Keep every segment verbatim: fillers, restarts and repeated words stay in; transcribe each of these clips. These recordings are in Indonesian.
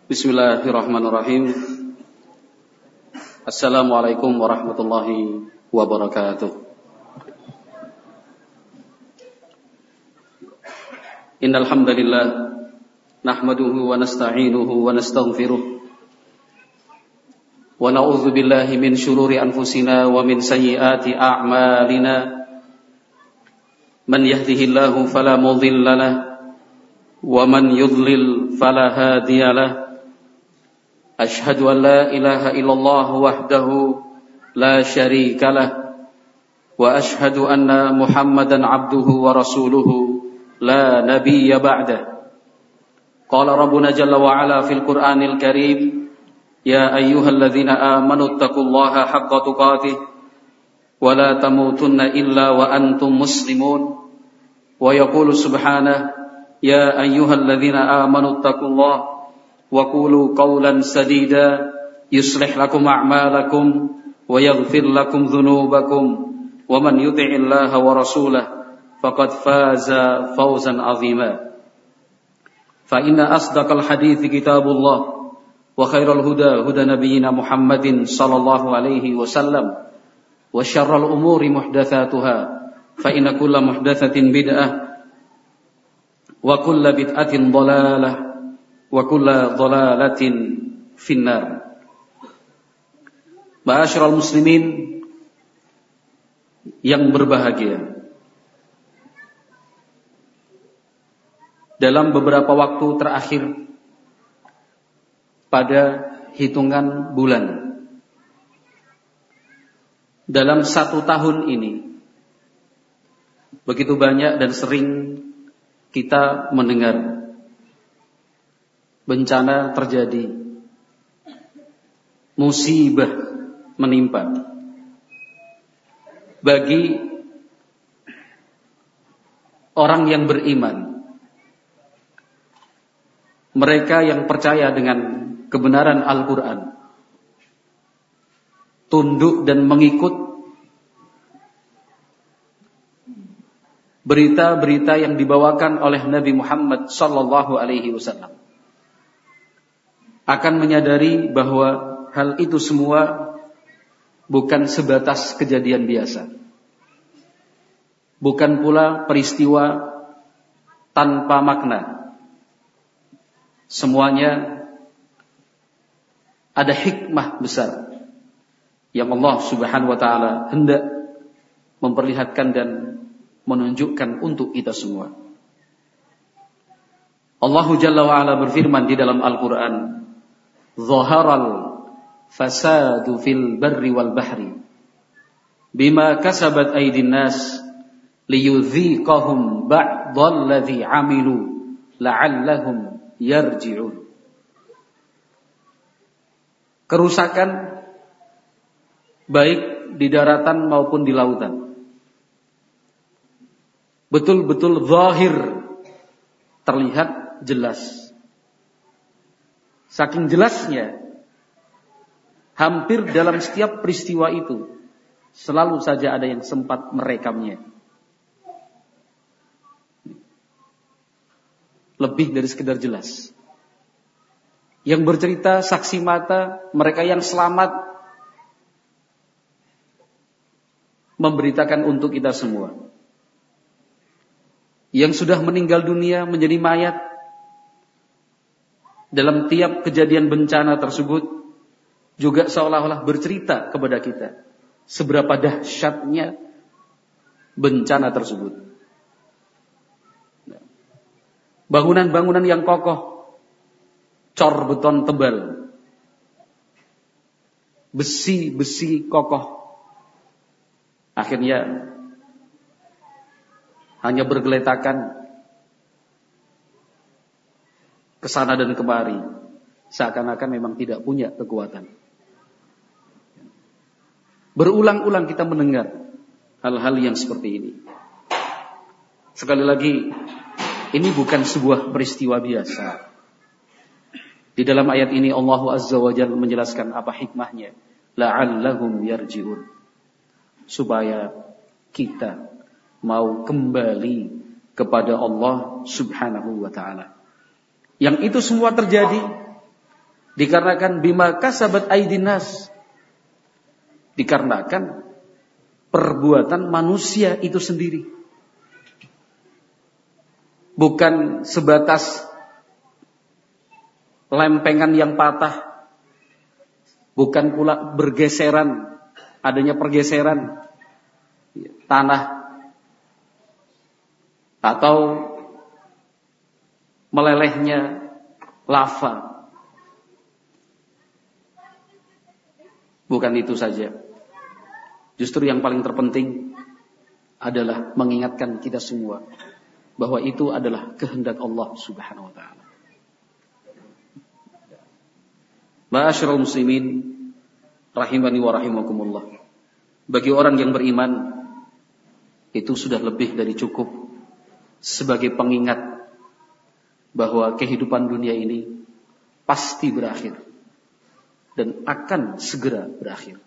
Bismillahirrahmanirrahim. Assalamualaikum warahmatullahi wabarakatuh. Innal hamdalillah nahmaduhu wa nasta'inuhu wa nastaghfiruh wa na'udzu billahi min shururi anfusina wa min sayyiati a'malina. Man yahdihillahu fala mudilla lahu wa man yudlil fala hadiya lahu. Ashhadu an la ilaha illallah wahdahu la syarika lah wa ashhadu anna Muhammadan abduhu wa rasuluhu la nabiyya ba'dah. Qala rabbuna jalla wa ala fil Qur'anil Karim, ya ayyuhalladzina amanu taqullaha haqqa tuqatih wa la tamutunna illa wa antum muslimun. Wa yaqulu subhanahu, ya ayyuhalladzina amanu taqullaha wa qulu qawlan sadida yuslih lakum a'malakum wa yaghfir lakum dhunubakum wa man yuti'illaha wa rasulahu faqad faza fawzan 'azima. Fa inna asdaqal hadithi kitabullah wa khairal huda huda nabiyyina Muhammadin sallallahu alaihi wasallam wa syarrul umuri muhdatsatuha fa inna kulla muhdatsatin bid'ah wa kulla bid'atin dhalalah wa kulla dhalalatin finnar. Ma'asyiral muslimin yang berbahagia, dalam beberapa waktu terakhir pada hitungan bulan dalam satu tahun ini, begitu banyak dan sering kita mendengar bencana terjadi, musibah menimpa bagi orang yang beriman, mereka yang percaya dengan kebenaran Al-Quran, tunduk dan mengikut berita-berita yang dibawakan oleh Nabi Muhammad sallallahu alaihi wasallam, akan menyadari bahwa hal itu semua bukan sebatas kejadian biasa, bukan pula peristiwa tanpa makna. Semuanya ada hikmah besar yang Allah Subhanahu wa taala hendak memperlihatkan dan menunjukkan untuk kita semua. Allah Jalla wa ala berfirman di dalam Al-Qur'an, Zaharal fasadu fil barri wal bahri bima kasabat aydin nas liyudhiqahum ba'dalladzi amilu la'allahum yarji'un. Kerusakan baik di daratan maupun di lautan betul-betul zahir, terlihat jelas. Saking jelasnya, hampir dalam setiap peristiwa itu selalu saja ada yang sempat merekamnya. Lebih dari sekedar jelas. Yang bercerita saksi mata, mereka yang selamat memberitakan untuk kita semua. Yang sudah meninggal dunia menjadi mayat, dalam tiap kejadian bencana tersebut juga seolah-olah bercerita kepada kita seberapa dahsyatnya bencana tersebut. Bangunan-bangunan yang kokoh, cor beton tebal, besi-besi kokoh, akhirnya hanya bergeletakan kesana dan kemari, seakan-akan memang tidak punya kekuatan. Berulang-ulang kita mendengar hal-hal yang seperti ini. Sekali lagi, ini bukan sebuah peristiwa biasa. Di dalam ayat ini Allah Azza wa Jalla menjelaskan apa hikmahnya, la'allahum yarji'un, supaya kita mau kembali kepada Allah Subhanahu wa ta'ala. Yang itu semua terjadi Dikarenakan bima kasabat aydin nas. Dikarenakan perbuatan manusia itu sendiri. Bukan sebatas lempengan yang patah. Bukan pula bergeseran, adanya pergeseran tanah atau melelehnya lava. Bukan itu saja. Justru yang paling terpenting adalah mengingatkan kita semua bahwa itu adalah kehendak Allah Subhanahu wa taala. Ma'asyiral muslimin rahimani wa rahimakumullah. Bagi orang yang beriman, itu sudah lebih dari cukup sebagai pengingat bahwa kehidupan dunia ini pasti berakhir dan akan segera berakhir.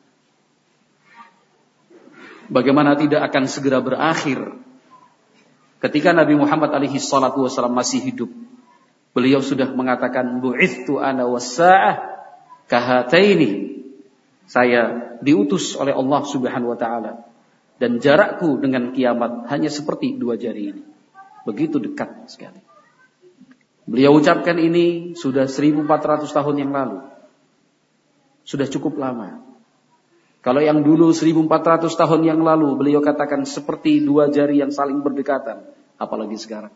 Bagaimana tidak akan segera berakhir ketika Nabi Muhammad alaihi salatu wasallam masih hidup. Beliau sudah mengatakan, bu'ithtu ana was-sa'ah kahataini. Saya diutus oleh Allah Subhanahu wa taala dan jarakku dengan kiamat hanya seperti dua jari ini. Begitu dekat sekali. Beliau ucapkan ini sudah seribu empat ratus tahun yang lalu. Sudah cukup lama. Kalau yang dulu seribu empat ratus tahun yang lalu beliau katakan seperti dua jari yang saling berdekatan, apalagi sekarang.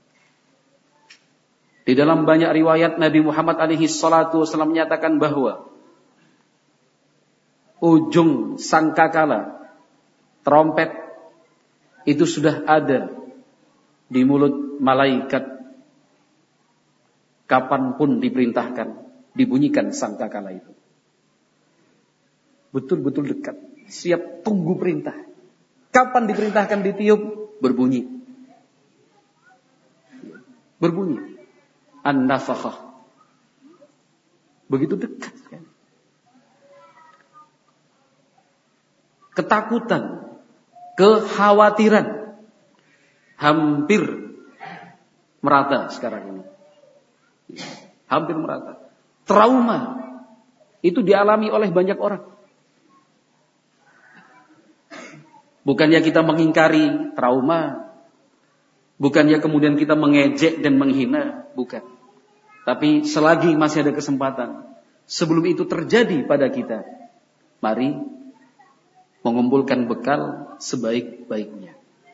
Di dalam banyak riwayat Nabi Muhammad alaihi salatu wasallam menyatakan bahwa ujung sangkakala trompet itu sudah ada di mulut malaikat kapanpun diperintahkan dibunyikan sangkakala itu. Betul-betul dekat, siap tunggu perintah. Kapan diperintahkan ditiup, berbunyi. Berbunyi. An-nafakhah. Begitu dekat kan? Ketakutan, kekhawatiran hampir merata sekarang ini. Hampir merata. Trauma itu dialami oleh banyak orang. Bukannya kita mengingkari trauma, bukannya kemudian kita mengejek dan menghina, bukan. Tapi selagi masih ada kesempatan, sebelum itu terjadi pada kita, mari mengumpulkan bekal sebaik-baiknya.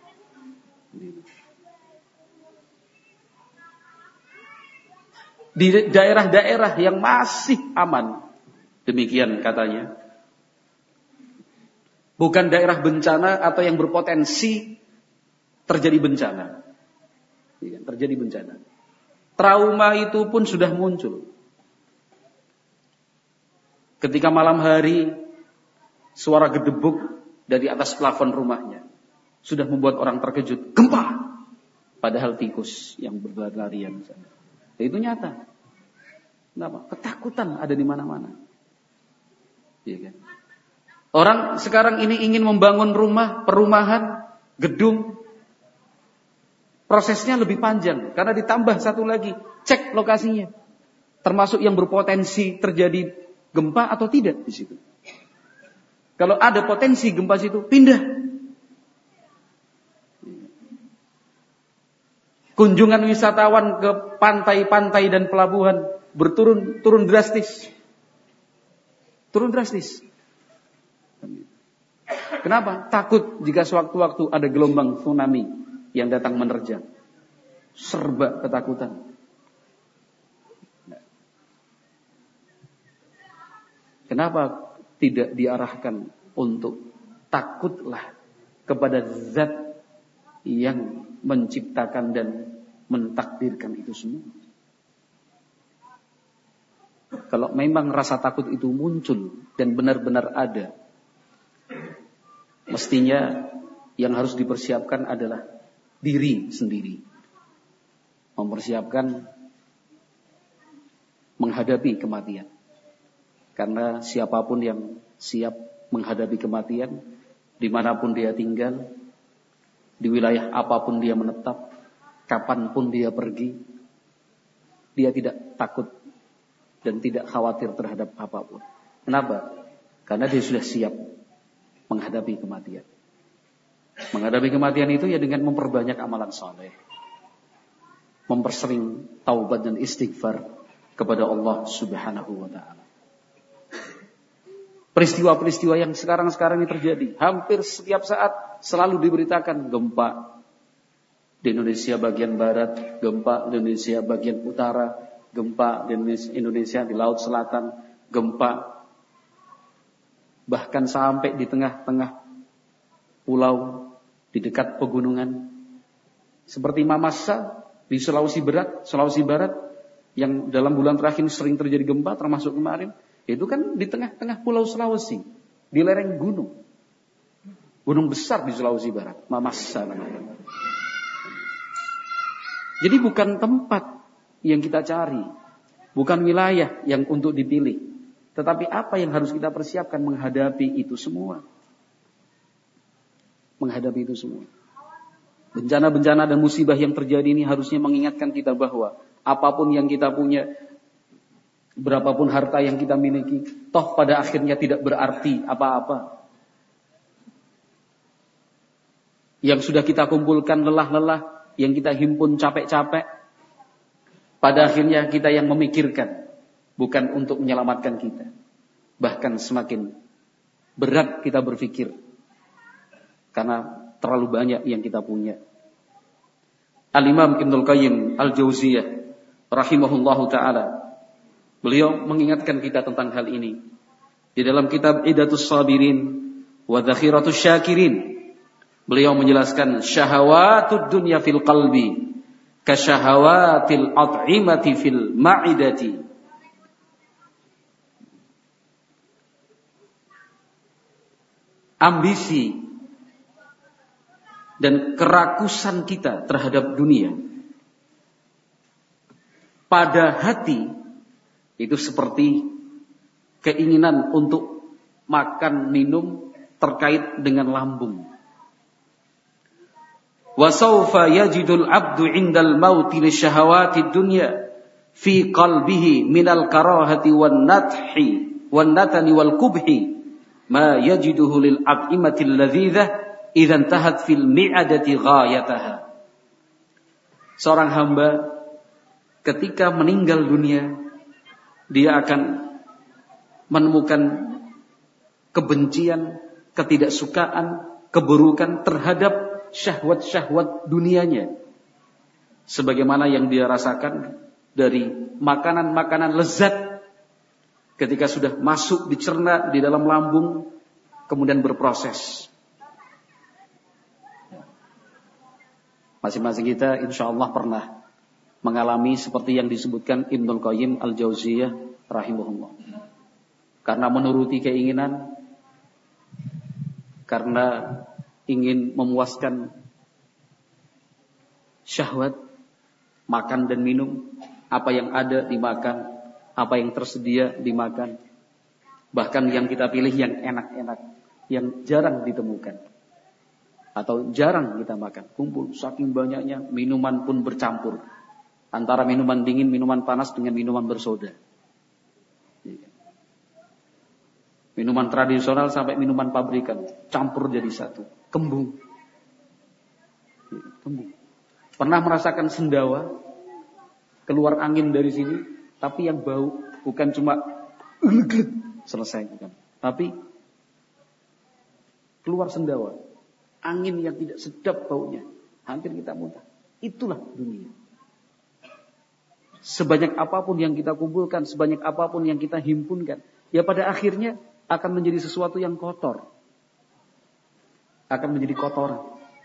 Di daerah-daerah yang masih aman, demikian katanya, bukan daerah bencana atau yang berpotensi terjadi bencana. Terjadi bencana. Trauma itu pun sudah muncul. Ketika malam hari suara gedebuk dari atas plafon rumahnya sudah membuat orang terkejut. Gempa. Padahal tikus yang berlarian sana. Itu nyata. Kenapa? Ketakutan ada di mana-mana. Iya kan? Orang sekarang ini ingin membangun rumah, perumahan, gedung. Prosesnya lebih panjang. Karena ditambah satu lagi. Cek lokasinya. Termasuk yang berpotensi terjadi gempa atau tidak di situ. Kalau ada potensi gempa situ, pindah. Kunjungan wisatawan ke pantai-pantai dan pelabuhan berturun turun drastis. Turun drastis. Kenapa? Takut jika sewaktu-waktu ada gelombang tsunami yang datang menerjang. Serba ketakutan. Kenapa tidak diarahkan untuk takutlah kepada zat yang menciptakan dan mentakdirkan itu semua? Kalau memang rasa takut itu muncul dan benar-benar ada, mestinya yang harus dipersiapkan adalah diri sendiri. Mempersiapkan menghadapi kematian. Karena siapapun yang siap menghadapi kematian, dimanapun dia tinggal, di wilayah apapun dia menetap, kapanpun dia pergi, dia tidak takut dan tidak khawatir terhadap apapun. Kenapa? Karena dia sudah siap menghadapi kematian. Menghadapi kematian itu ya dengan memperbanyak amalan saleh, mempersering taubat dan istighfar kepada Allah Subhanahu wa taala. Peristiwa-peristiwa yang sekarang-sekarang ini terjadi, hampir setiap saat selalu diberitakan gempa di Indonesia bagian barat, gempa di Indonesia bagian utara, gempa di Indonesia di Laut Selatan, gempa bahkan sampai di tengah-tengah pulau, di dekat pegunungan. Seperti Mamasa di Sulawesi Barat, Sulawesi Barat yang dalam bulan terakhir sering terjadi gempa, termasuk kemarin. Itu kan di tengah-tengah pulau Sulawesi, di lereng gunung. Gunung besar di Sulawesi Barat, Mamasa namanya. Jadi bukan tempat yang kita cari, bukan wilayah yang untuk dipilih, tetapi apa yang harus kita persiapkan menghadapi itu semua. Menghadapi itu semua. Bencana-bencana dan musibah yang terjadi ini harusnya mengingatkan kita bahwa apapun yang kita punya, berapapun harta yang kita miliki, toh pada akhirnya tidak berarti apa-apa. Yang sudah kita kumpulkan lelah-lelah, yang kita himpun capek-capek, pada akhirnya kita yang memikirkan, bukan untuk menyelamatkan kita. Bahkan semakin berat kita berpikir, karena terlalu banyak yang kita punya. Al-Imam Ibnul Qayyim Al-Jauziyah rahimahullahu ta'ala, beliau mengingatkan kita tentang hal ini di dalam kitab Iddatus Sabirin wa Dzakhiratus Syakirin. Beliau menjelaskan syahawatud dunya fil qalbi kasyahawatil at'imati fil ma'idati. Ambisi dan kerakusan kita terhadap dunia pada hati itu seperti keinginan untuk makan minum terkait dengan lambung. Wa sawfa yajidul 'abdu 'indal mauti li syahawatid dunya fi qalbihi minal karahati wan nathi wan natani wal kubhi ma yajiduhu lil at'imatil ladzizah idza intahat fil mi'adati ghayataha. Seorang hamba ketika meninggal dunia, dia akan menemukan kebencian, ketidaksukaan, keburukan terhadap syahwat-syahwat dunianya. Sebagaimana yang dia rasakan dari makanan-makanan lezat ketika sudah masuk dicerna di dalam lambung, kemudian berproses. Masing-masing kita insya Allah pernah mengalami seperti yang disebutkan Ibnul Qayyim Al-Jauziyah rahimahullah. Karena menuruti keinginan, karena ingin memuaskan syahwat, makan dan minum, apa yang ada dimakan, apa yang tersedia dimakan. Bahkan yang kita pilih yang enak-enak, yang jarang ditemukan atau jarang kita makan. Kumpul saking banyaknya, minuman pun bercampur. Antara minuman dingin, minuman panas dengan minuman bersoda. Minuman tradisional sampai minuman pabrikan, campur jadi satu. Kembung. Kembung. Pernah merasakan sendawa, keluar angin dari sini, tapi yang bau bukan cuma gelet-gelet selesai, bukan. Tapi keluar sendawa, angin yang tidak sedap baunya, hampir kita muntah. Itulah dunia. Sebanyak apapun yang kita kumpulkan, sebanyak apapun yang kita himpunkan, ya pada akhirnya akan menjadi sesuatu yang kotor. Akan menjadi kotoran.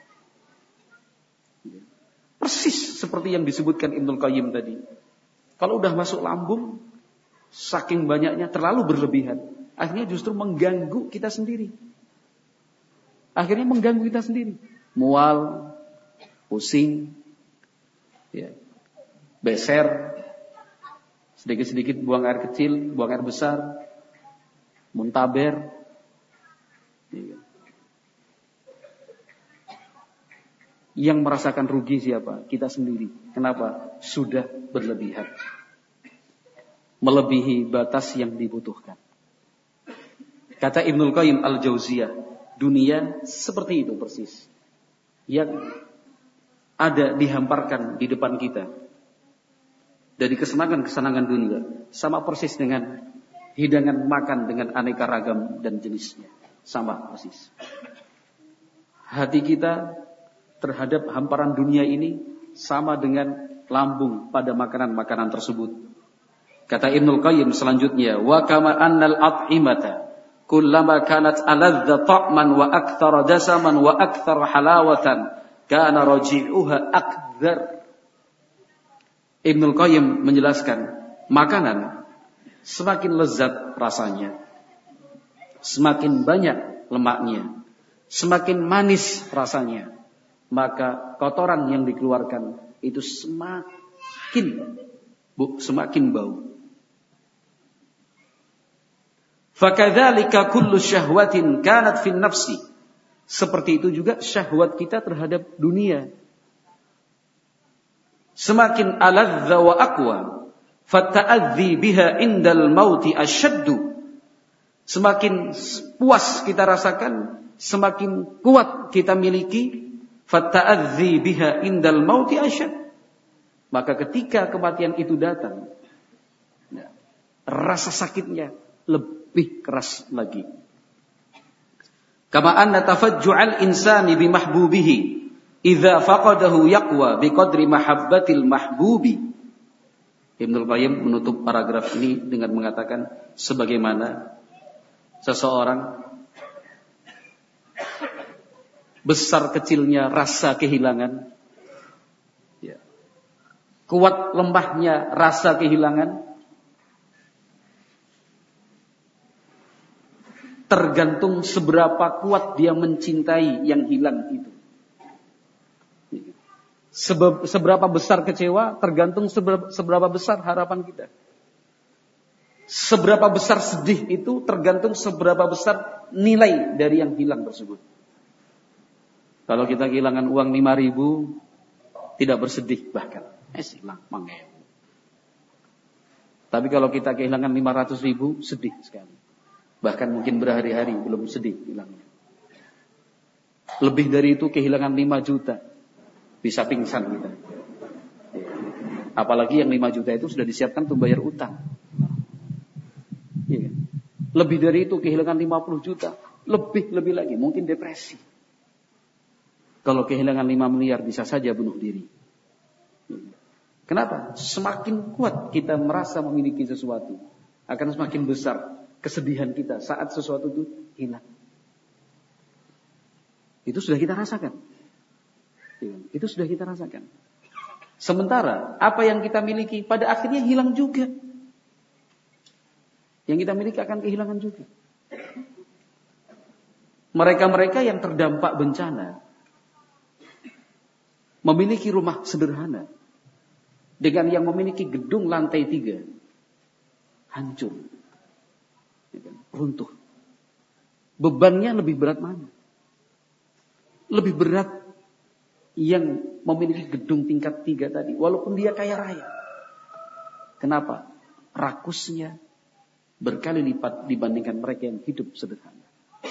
Persis seperti yang disebutkan Ibnul Qayyim tadi. Kalau udah masuk lambung, saking banyaknya terlalu berlebihan, akhirnya justru mengganggu kita sendiri. Akhirnya mengganggu kita sendiri. Mual, pusing, ya, beser, sedikit-sedikit buang air kecil, buang air besar, muntaber. Ya. Yang merasakan rugi siapa? Kita sendiri. Kenapa? Sudah berlebihan. melebihi batas yang dibutuhkan. Kata Ibnul Qayyim Al-Jauziyah, dunia seperti itu persis, yang ada dihamparkan di depan kita dari kesenangan-kesenangan dunia, sama persis dengan hidangan makan dengan aneka ragam dan jenisnya, sama persis. Hati kita terhadap hamparan dunia ini sama dengan lambung pada makanan-makanan tersebut. Kata Ibnul Qayyim selanjutnya, wa kama annal at'imata kullama kanat aladza ta'man wa aktsara dasaman wa aktsara halawatan kana raji'uha akdzar. Ibnul Qayyim menjelaskan, makanan semakin lezat rasanya, semakin banyak lemaknya, semakin manis rasanya, maka kotoran yang dikeluarkan itu semakin bu, semakin bau. Fakadzalika kullu syahwatin kanat fin nafsi. Seperti itu juga syahwat kita terhadap dunia. Semakin aladza wa aqwa, fatta'adzi biha indal mauti asyaddu. Semakin puas kita rasakan, semakin kuat kita miliki, fatta'adzi biha indal mauti asyad. Maka ketika kematian itu datang, rasa sakitnya lebih keras lagi. Kama anna tafajju'al insani bimahbubihi idza faqadahu yaqwa biqadri mahabbatil mahbubi. Ibnul Qayyim menutup paragraf ini dengan mengatakan, sebagaimana seseorang besar kecilnya rasa kehilangan, ya, kuat lemahnya rasa kehilangan, tergantung seberapa kuat dia mencintai yang hilang itu. Seberapa besar kecewa tergantung seberapa besar harapan kita. Seberapa besar sedih itu tergantung seberapa besar nilai dari yang hilang tersebut. Kalau kita kehilangan uang lima ribu, tidak bersedih bahkan. Eh hilang, mangga. Tapi kalau kita kehilangan lima ratus ribu, sedih sekali. Bahkan mungkin berhari-hari belum sedih hilangnya. Lebih dari itu kehilangan lima juta, bisa pingsan kita. Apalagi yang lima juta itu sudah disiapkan untuk bayar utang. Ya. Lebih dari itu kehilangan lima puluh juta, lebih-lebih lagi mungkin depresi. Kalau kehilangan lima miliar bisa saja bunuh diri. Kenapa? Semakin kuat kita merasa memiliki sesuatu, akan semakin besar kesedihan kita saat sesuatu itu hilang. Itu sudah kita rasakan. Itu sudah kita rasakan. Sementara apa yang kita miliki pada akhirnya hilang juga. Yang kita miliki akan kehilangan juga. Mereka-mereka yang terdampak bencana memiliki rumah sederhana dengan yang memiliki gedung lantai tiga, hancur, runtuh. Bebannya lebih berat mana? Lebih berat yang memiliki gedung tingkat tiga tadi, walaupun dia kaya raya. Kenapa? Rakusnya berkali lipat dibandingkan mereka yang hidup sederhana.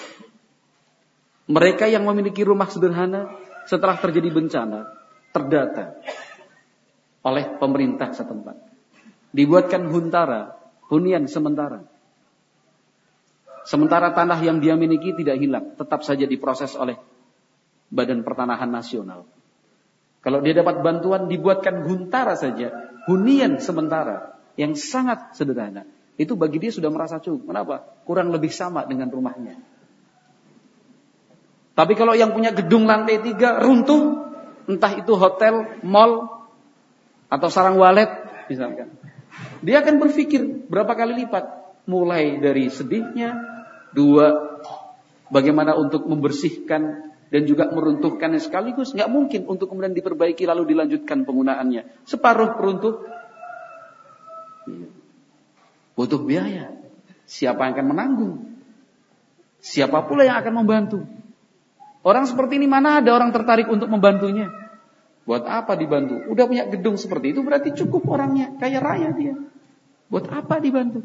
Mereka yang memiliki rumah sederhana setelah terjadi bencana terdata oleh pemerintah setempat. Dibuatkan huntara, hunian sementara. Sementara tanah yang dia miliki tidak hilang, tetap saja diproses oleh Badan Pertanahan Nasional. Kalau dia dapat bantuan, dibuatkan huntara saja, hunian sementara yang sangat sederhana. Itu bagi dia sudah merasa cukup. Kenapa? Kurang lebih sama dengan rumahnya. Tapi kalau yang punya gedung lantai tiga runtuh, entah itu hotel, mall, atau sarang walet misalkan, dia akan berpikir berapa kali lipat. Mulai dari sedihnya, dua, bagaimana untuk membersihkan dan juga meruntuhkannya sekaligus. Nggak mungkin untuk kemudian diperbaiki lalu dilanjutkan penggunaannya. Separuh runtuh, butuh biaya. Siapa yang akan menanggung? Siapa pula yang akan membantu? Orang seperti ini mana ada orang tertarik untuk membantunya? Buat apa dibantu? Udah punya gedung seperti itu berarti cukup orangnya, kaya raya dia. Buat apa dibantu?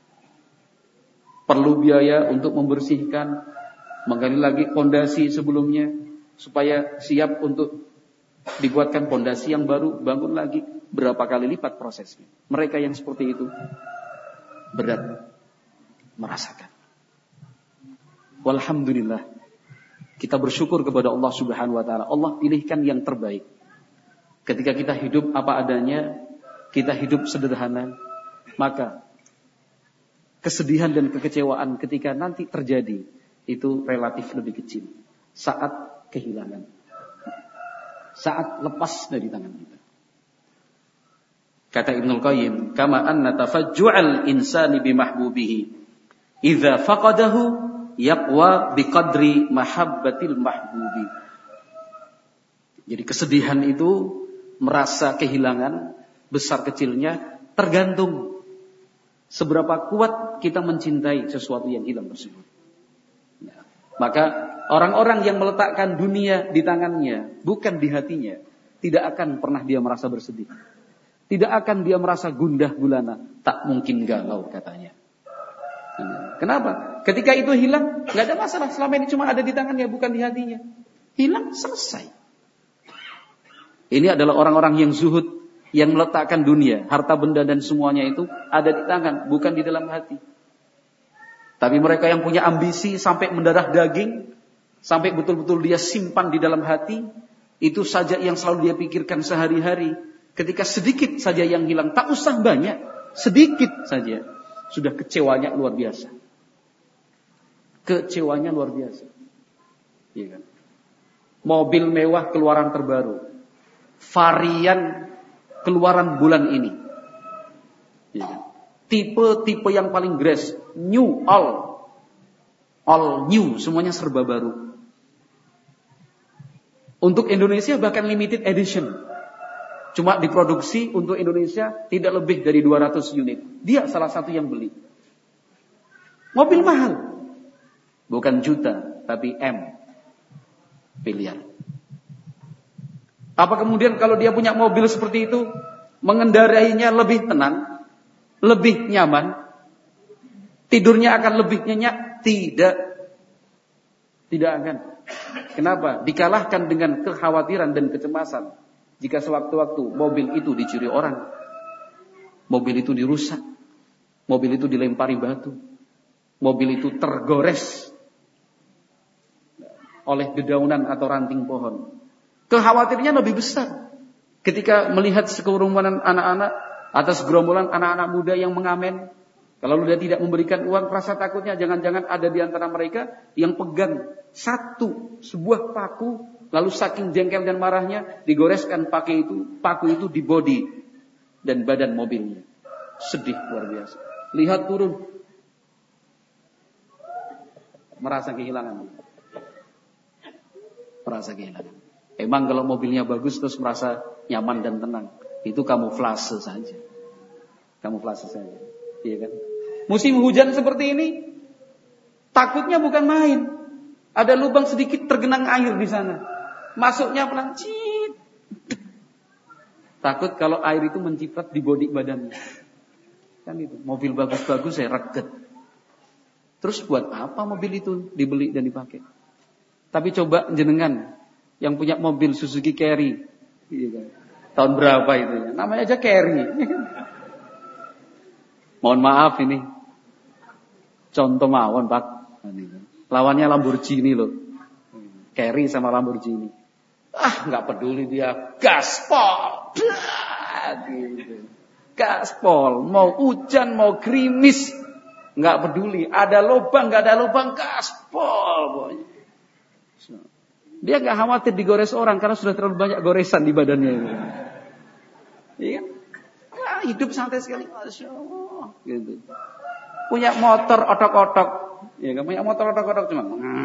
Perlu biaya untuk membersihkan, menggali lagi pondasi sebelumnya, supaya siap untuk dibuatkan pondasi yang baru, bangun lagi. Berapa kali lipat prosesnya. Mereka yang seperti itu berat merasakan. Walhamdulillah, kita bersyukur kepada Allah Subhanahu wa taala. Allah pilihkan yang terbaik. Ketika kita hidup apa adanya, kita hidup sederhana, maka kesedihan dan kekecewaan ketika nanti terjadi itu relatif lebih kecil. Saat kehilangan, saat lepas dari tangan kita. Kata Ibnul Qayyim, kama anna tafajju'al insani bimahbubihi idza faqadahu yaqwa biqadri mahabbatil mahbubi. Jadi kesedihan itu, merasa kehilangan, besar kecilnya tergantung seberapa kuat kita mencintai sesuatu yang hilang tersebut. Nah, maka orang-orang yang meletakkan dunia di tangannya, bukan di hatinya, tidak akan pernah dia merasa bersedih. Tidak akan dia merasa gundah gulana, tak mungkin galau katanya. Kenapa? Ketika itu hilang, nggak ada masalah. Selama ini cuma ada di tangannya, bukan di hatinya. Hilang, selesai. Ini adalah orang-orang yang zuhud, yang meletakkan dunia, harta benda dan semuanya itu ada di tangan, bukan di dalam hati. Tapi mereka yang punya ambisi sampai mendarah daging, sampai betul-betul dia simpan di dalam hati, itu saja yang selalu dia pikirkan sehari-hari. Ketika sedikit saja yang hilang, tak usah banyak, sedikit saja, sudah kecewanya luar biasa. Kecewanya luar biasa. Iya kan? Mobil mewah keluaran terbaru, varian keluaran bulan ini. Iya kan? Tipe-tipe yang paling grace, new, all, all new, semuanya serba baru. Untuk Indonesia bahkan limited edition. Cuma diproduksi untuk Indonesia tidak lebih dari dua ratus unit. Dia salah satu yang beli. Mobil mahal. Bukan juta, tapi M. Miliar. Apa kemudian kalau dia punya mobil seperti itu, mengendarainya lebih tenang, lebih nyaman, tidurnya akan lebih nyenyak? Tidak. Tidak akan. Kenapa? Dikalahkan dengan kekhawatiran dan kecemasan. Jika sewaktu-waktu mobil itu dicuri orang, mobil itu dirusak, mobil itu dilempari batu, mobil itu tergores oleh dedaunan atau ranting pohon, kekhawatirannya lebih besar ketika melihat sekerumunan anak-anak atas gerombolan anak-anak muda yang mengamen. Kalau dia tidak memberikan uang, rasa takutnya jangan-jangan ada di antara mereka yang pegang satu sebuah paku, lalu saking jengkel dan marahnya digoreskan pakai itu, paku itu di bodi dan badan mobilnya. Sedih luar biasa. Lihat turun, merasa kehilangan. Merasa kehilangan. Emang kalau mobilnya bagus terus merasa nyaman dan tenang, itu kamuflase saja. Kamuflase saja. Iya kan? Musim hujan seperti ini, takutnya bukan main. Ada lubang sedikit tergenang air di sana. Masuknya pelan, cit. Takut kalau air itu menciprat di bodi badannya. Kan itu, mobil bagus-bagus saya reget. Terus buat apa mobil itu dibeli dan dipakai? Tapi coba jenengan yang punya mobil Suzuki Carry, iya kan? Tahun berapa itu ya? Namanya aja Carry. Mohon maaf ini, contoh mawon Pak. Lawannya Lamborghini loh, Carry sama Lamborghini. Ah, nggak peduli dia, gaspol, gitu. Gaspol, mau hujan mau gerimis, nggak peduli. Ada lubang nggak ada lubang, gaspol. Dia nggak khawatir digores orang karena sudah terlalu banyak goresan di badannya. Iya, nah, hidup santai sekali, masya Allah. Gitu. Punya motor otok-otok, ya kan? Punya motor otok-otok cuma.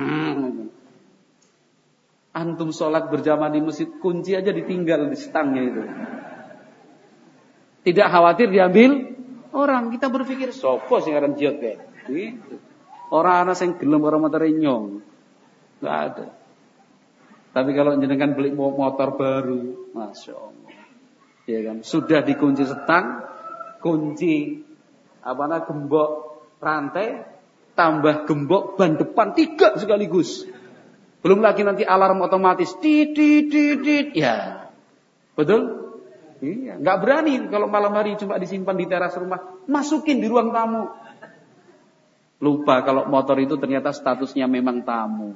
Antum sholat berjamaah di masjid, kunci aja ditinggal di stangnya itu. Tidak khawatir diambil orang. Kita berpikir sopo sing aran jihad kae. Gitu. Orang ana sing gelem karo motor nyong. Enggak ada. Tapi kalau jenengan beli motor baru, masya Allah, ya kan, sudah dikunci setang, kunci Apa namanya gembok rantai tambah gembok ban depan tiga sekaligus. Belum lagi nanti alarm otomatis tit tit tit tit. Ya. Betul? Iya, enggak berani kalau malam hari cuma disimpan di teras rumah, masukin di ruang tamu. Lupa kalau motor itu ternyata statusnya memang tamu.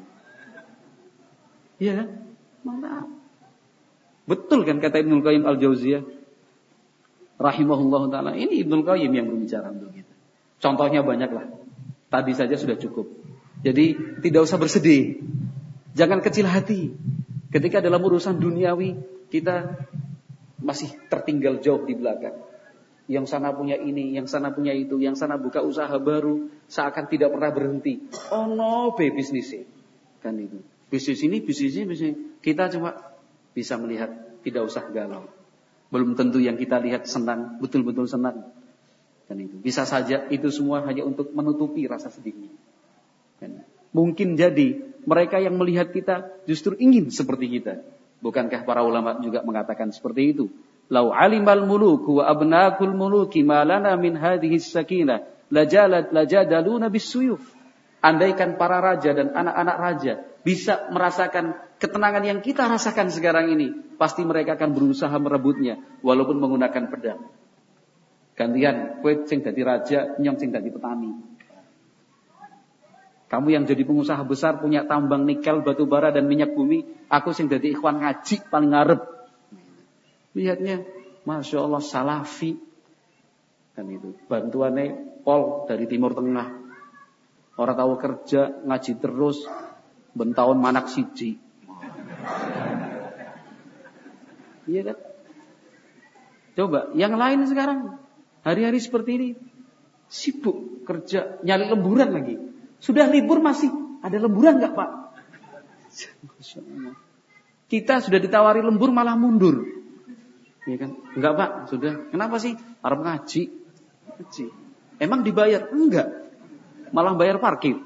Iya, mana? Betul kan kata Ibnul Qayyim Al-Jauziyah rahimahullah taala. Ini Ibnul Qayyim yang berbicara untuk kita. Contohnya banyak lah. Tadi saja sudah cukup. Jadi tidak usah bersedih. Jangan kecil hati. Ketika dalam urusan duniawi kita masih tertinggal jauh di belakang. Yang sana punya ini, yang sana punya itu, yang sana buka usaha baru, seakan tidak pernah berhenti. Oh no, be bisnis kan itu. Bisnis ini, bisnis ini, bisnis. Kita cuma bisa melihat, tidak usah galau. Belum tentu yang kita lihat senang, betul-betul senang. Kan itu. Bisa saja itu semua hanya untuk menutupi rasa sedihnya. Kan. Mungkin jadi mereka yang melihat kita justru ingin seperti kita. Bukankah para ulama juga mengatakan seperti itu? Lau alimal muluku wa abnakul muluki ma lana min hadhihi sakinah lajalat lajadaluna bisuyuf. Andaikan para raja dan anak-anak raja bisa merasakan ketenangan yang kita rasakan sekarang ini, pasti mereka akan berusaha merebutnya walaupun menggunakan pedang. Gantian kowe sing dadi raja, nyong sing dadi petani. Kamu yang jadi pengusaha besar punya tambang nikel, batu bara dan minyak bumi, aku sing dadi ikhwan ngaji paling ngarep. Lihatnya, Masya Allah salafi. Kan itu, bantuannya pol dari Timur Tengah. Orang tahu kerja, ngaji terus, bentahun manak siji. Iya kan? Coba, yang lain sekarang, hari-hari seperti ini, sibuk kerja, nyari lemburan lagi. Sudah libur masih ada lemburan enggak, Pak? Kita sudah ditawari lembur malah mundur. Iya kan? Enggak, Pak, sudah. Kenapa sih? Harap ngaji. Ngaji. Emang dibayar? Enggak. Malah bayar parkir.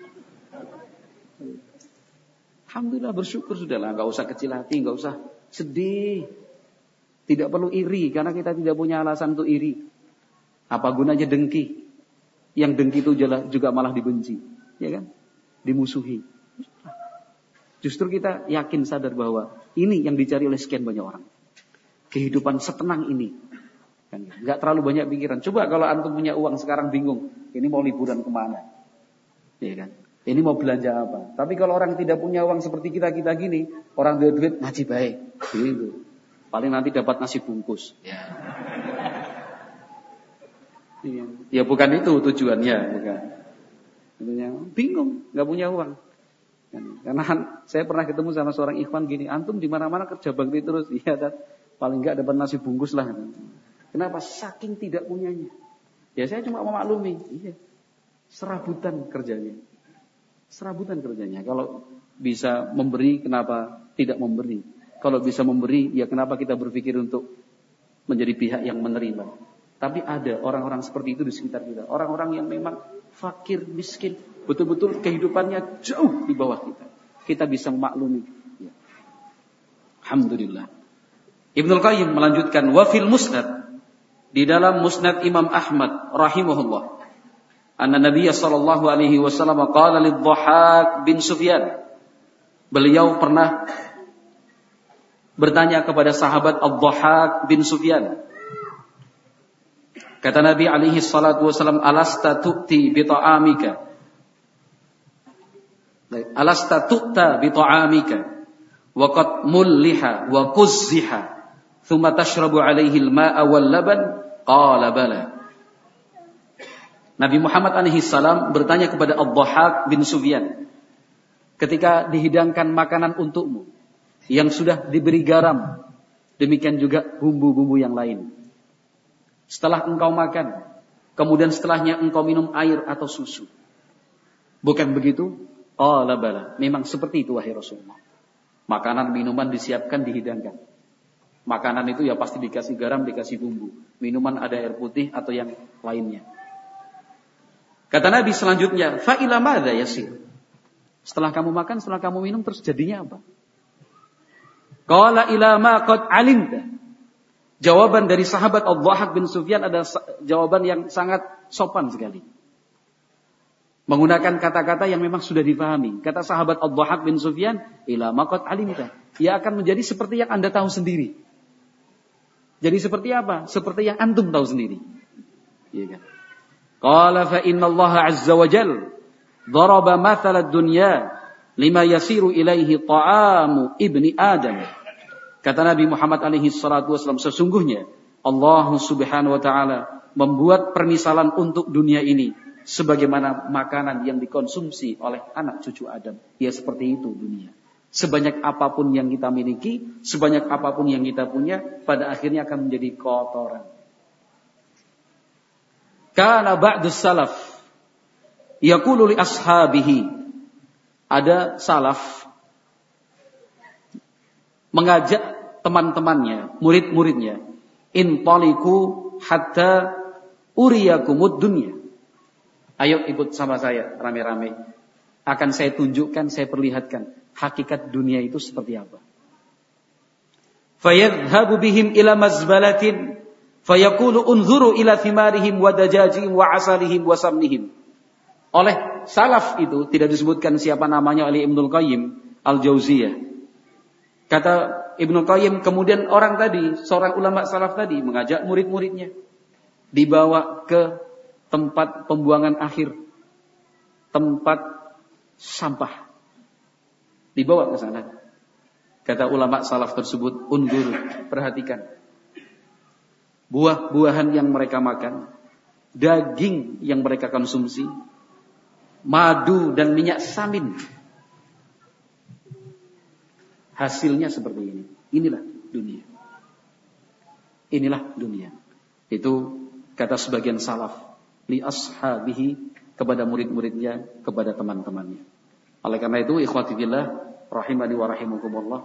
Alhamdulillah bersyukur sudahlah, enggak usah kecil hati, enggak usah sedih. Tidak perlu iri karena kita tidak punya alasan untuk iri. Apa gunanya dengki? Yang dengki itu juga malah dibenci, ya kan? Dimusuhi. Justru kita yakin sadar bahwa ini yang dicari oleh sekian banyak orang. Kehidupan setenang ini, kan? Nggak terlalu banyak pikiran. Coba kalau antum punya uang sekarang bingung, ini mau liburan kemana, ya kan? Ini mau belanja apa? Tapi kalau orang tidak punya uang seperti kita kita gini, orang duit duit ngaji baik, gitu. Paling nanti dapat nasi bungkus. Ya. Ya bukan itu tujuannya, bukan. Tentunya bingung, nggak punya uang. Karena saya pernah ketemu sama seorang ikhwan gini, antum di mana-mana kerja bakti terus, iya, dan paling nggak dapat nasi bungkus lah. Kenapa? Saking tidak punyanya. Ya saya cuma memaklumi, iya, serabutan kerjanya, serabutan kerjanya. Kalau bisa memberi, kenapa tidak memberi? Kalau bisa memberi, ya kenapa kita berpikir untuk menjadi pihak yang menerima? Tapi ada orang-orang seperti itu di sekitar kita. Orang-orang yang memang fakir, miskin. Betul-betul kehidupannya jauh di bawah kita. Kita bisa memaklumi. Ya. Alhamdulillah. Ibnul Qayyim melanjutkan. Wa fil musnad. Di dalam musnad Imam Ahmad. Rahimahullah. Anna Nabiya sallallahu alaihi wasallam. Qala lidh-Dhahhak bin Sufyan. Beliau pernah bertanya kepada sahabat Ad-Dhahhak bin Sufyan. Kata Nabi alaihi salatu wasallam, alasta tu'ti bi ta'amika. Alasta tu'ta bi ta'amika wa qad mulliha wa quzziha thumma tashrabu alaihi al-ma'a wal laban? Qala bala. Nabi Muhammad alaihi salam bertanya kepada Ad-Dhahhak bin Sufyan, ketika dihidangkan makanan untukmu yang sudah diberi garam, demikian juga bumbu-bumbu yang lain. Setelah engkau makan, kemudian setelahnya engkau minum air atau susu. Bukan begitu? Qala bala. Memang seperti itu wahai Rasulullah. Makanan minuman disiapkan, dihidangkan. Makanan itu ya pasti dikasih garam, dikasih bumbu. Minuman ada air putih atau yang lainnya. Kata Nabi selanjutnya, fa ila madza yasir? Setelah kamu makan, setelah kamu minum, terus jadinya apa? Qala ila ma qad alimta. Jawaban dari sahabat Ad-Dhahhak bin Sufyan adalah jawaban yang sangat sopan sekali. Menggunakan kata-kata yang memang sudah dipahami. Kata sahabat Ad-Dhahhak bin Sufyan, ila maqad alimta. Ia akan menjadi seperti yang Anda tahu sendiri. Jadi seperti apa? Seperti yang antum tahu sendiri. Iya kan? Qala fa inna Allah azza wa jalla daraba mathala ad-dunya lima yasiru ilaihi ta'amu ibni Adam. Kata Nabi Muhammad alaihi salatu wasallam, sesungguhnya Allah Subhanahu wa taala membuat permisalan untuk dunia ini sebagaimana makanan yang dikonsumsi oleh anak cucu Adam. Ya seperti itu dunia. Sebanyak apapun yang kita miliki, sebanyak apapun yang kita punya, pada akhirnya akan menjadi kotoran. Kana ba'dus salaf yaqulu li ashabihi. Ada salaf mengajak teman-temannya, murid-muridnya, intaliqu hatta uriyakumud dunya. Ayo ikut sama saya rame-rame. Akan saya tunjukkan, saya perlihatkan hakikat dunia itu seperti apa. Fayadhhabu bihim ila mazbalatin fayaqulu unzuru ila thimarihim wa dajajihim wa asalihim wa samnihim. Oleh salaf itu tidak disebutkan siapa namanya oleh Ibnul Qayyim Al-Jauziyah. Kata Ibnul Qayyim, kemudian orang tadi, seorang ulama salaf tadi mengajak murid-muridnya dibawa ke tempat pembuangan akhir, tempat sampah. Dibawa ke sana. Kata ulama salaf tersebut, undur, perhatikan. Buah-buahan yang mereka makan, daging yang mereka konsumsi, madu dan minyak samin. Hasilnya seperti ini. Inilah dunia. Inilah dunia. Itu kata sebagian salaf li ashabihi, kepada murid-muridnya, kepada teman-temannya. Oleh karena itu, ikhwati fillah, rahimani wa rahimakumullah,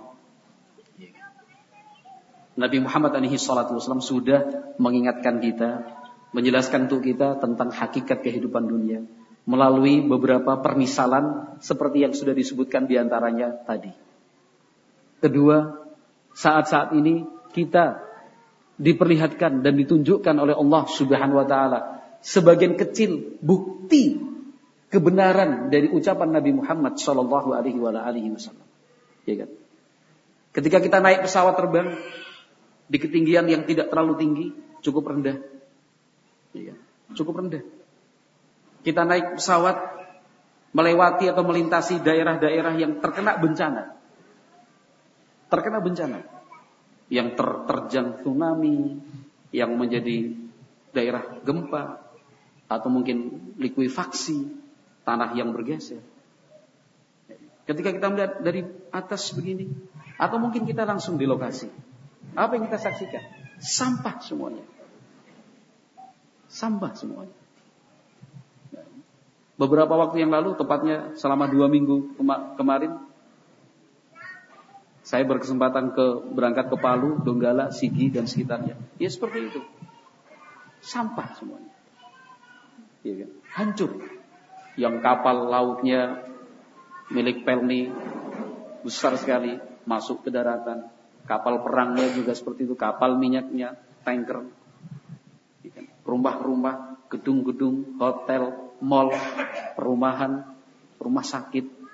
Nabi Muhammad alaihi salatu wasallam sudah mengingatkan kita, menjelaskan untuk kita tentang hakikat kehidupan dunia melalui beberapa permisalan seperti yang sudah disebutkan diantaranya tadi. Kedua, saat-saat ini kita diperlihatkan dan ditunjukkan oleh Allah Subhanahu wa taala sebagian kecil bukti kebenaran dari ucapan Nabi Muhammad sallallahu alaihi wasallam. Ya kan? Ketika kita naik pesawat terbang di ketinggian yang tidak terlalu tinggi, cukup rendah. Ya kan? Cukup rendah. Kita naik pesawat melewati atau melintasi daerah-daerah yang terkena bencana. Terkena bencana. Yang terterjang tsunami, yang menjadi daerah gempa, atau mungkin likuifaksi, tanah yang bergeser. Ketika kita melihat dari atas begini, atau mungkin kita langsung di lokasi, apa yang kita saksikan? Sampah semuanya. Sampah semuanya. Beberapa waktu yang lalu, tepatnya selama dua minggu kema- kemarin, saya berkesempatan ke berangkat ke Palu, Donggala, Sigi dan sekitarnya. Ya seperti itu. Sampah semuanya. Ya, kan? Hancur. Yang kapal lautnya milik Pelni besar sekali masuk ke daratan. Kapal perangnya juga seperti itu. Kapal minyaknya, tanker. Ya, kan? Rumah-rumah, gedung-gedung, hotel, mal, perumahan, rumah sakit.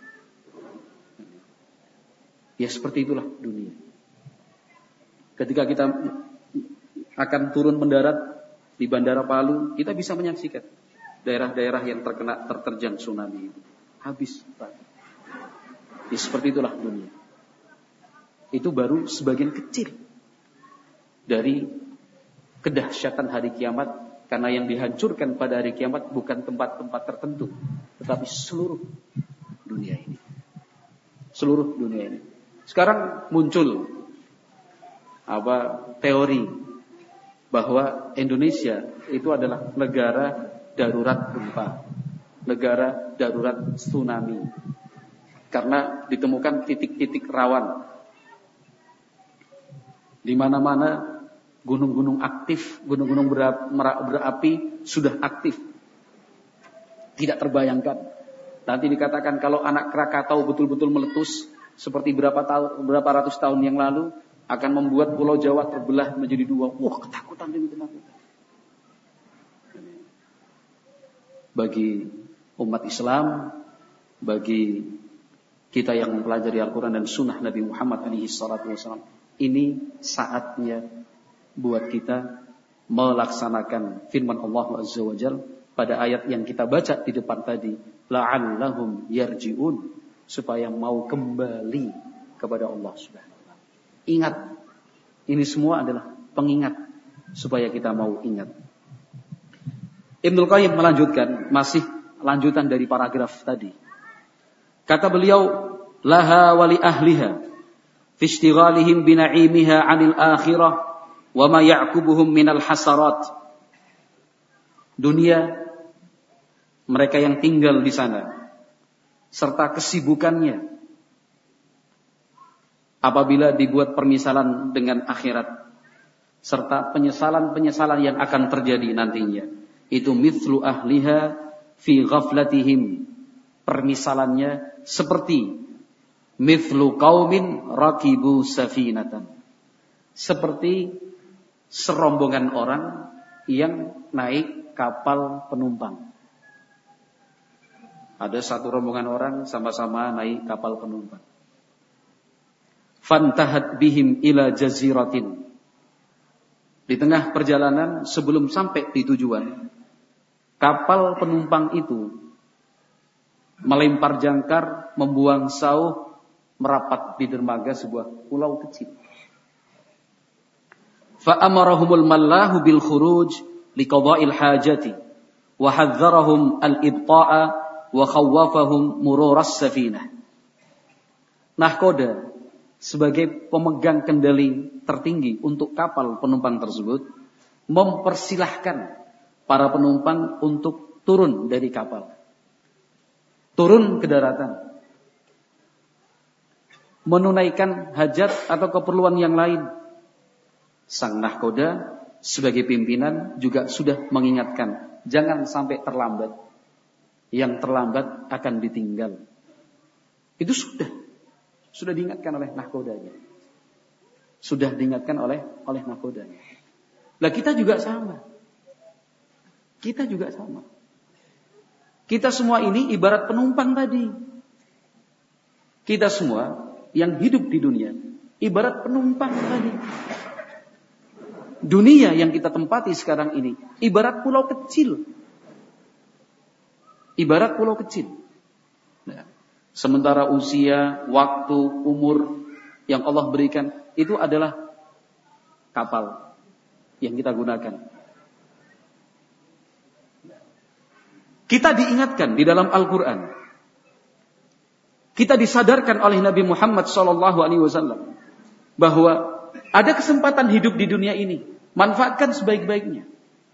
Ya seperti itulah dunia. Ketika kita akan turun mendarat di Bandara Palu, kita bisa menyaksikan daerah-daerah yang terkena terterjang tsunami itu. Habis. Ya seperti itulah dunia. Itu baru sebagian kecil dari kedahsyatan hari kiamat, karena yang dihancurkan pada hari kiamat bukan tempat-tempat tertentu, tetapi seluruh dunia ini. Seluruh dunia ini. Sekarang muncul apa teori bahwa Indonesia itu adalah negara darurat gempa, negara darurat tsunami, karena ditemukan titik-titik rawan di mana-mana gunung-gunung aktif, gunung-gunung berapi sudah aktif, tidak terbayangkan. Nanti dikatakan kalau anak Krakatau betul-betul meletus seperti berapa tahun, berapa ratus tahun yang lalu, akan membuat Pulau Jawa terbelah menjadi dua. Wah, ketakutan demi ketakutan. Bagi umat Islam, bagi kita yang mempelajari Al-Quran dan Sunnah Nabi Muhammad alaihi salatu wasallam, ini saatnya buat kita melaksanakan firman Allah Azza wa Jalla pada ayat yang kita baca di depan tadi, la'allahum yarji'un, supaya mau kembali kepada Allah Subhanahu wa taala. Ingat, ini semua adalah pengingat supaya kita mau ingat. Ibnul Qayyim melanjutkan, masih lanjutan dari paragraf tadi. Kata beliau, laha wa li ahliha fi ishtighalihim bi na'imiha 'anil akhirah wa ma ya'qubuhum minal hasarat. Dunia, mereka yang tinggal di sana, serta kesibukannya apabila dibuat permisalan dengan akhirat, serta penyesalan-penyesalan yang akan terjadi nantinya. Itu mithlu ahliha fi ghaflatihim. Permisalannya seperti mithlu qaumin rakibu safinatan. Seperti serombongan orang yang naik kapal penumpang. Ada satu rombongan orang sama-sama naik kapal penumpang. Fantahat bihim ila jaziratin. Di tengah perjalanan sebelum sampai di tujuan, kapal penumpang itu melempar jangkar, membuang sauh, merapat di dermaga sebuah pulau kecil. Fa amarahumul mallahu bil khuruj liqada'il hajati wa hadzarahum al ibta'a wa khawwafahum mururas safinah. Nahkoda sebagai pemegang kendali tertinggi untuk kapal penumpang tersebut mempersilahkan para penumpang untuk turun dari kapal, turun ke daratan, menunaikan hajat atau keperluan yang lain. Sang nahkoda sebagai pimpinan juga sudah mengingatkan, jangan sampai terlambat. Yang terlambat akan ditinggal. Itu sudah sudah diingatkan oleh nahkodanya. Sudah diingatkan oleh oleh nahkodanya. Lah kita juga sama. Kita juga sama. Kita semua ini ibarat penumpang tadi. Kita semua yang hidup di dunia ibarat penumpang tadi. Dunia yang kita tempati sekarang ini ibarat pulau kecil. Ibarat pulau kecil. Nah, sementara usia, waktu, umur yang Allah berikan itu adalah kapal yang kita gunakan. Kita diingatkan di dalam Al-Quran. Kita disadarkan oleh Nabi Muhammad shallallahu alaihi wasallam bahwa ada kesempatan hidup di dunia ini. Manfaatkan sebaik-baiknya.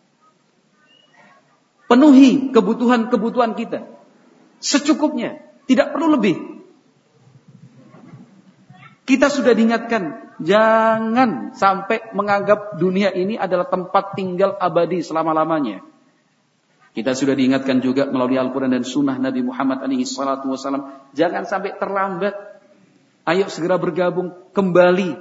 Penuhi kebutuhan-kebutuhan kita secukupnya, tidak perlu lebih. Kita sudah diingatkan, jangan sampai menganggap dunia ini adalah tempat tinggal abadi selama-lamanya. Kita sudah diingatkan juga melalui Al-Quran dan Sunnah Nabi Muhammad alaihi salatu wasallam, jangan sampai terlambat. Ayo segera bergabung kembali.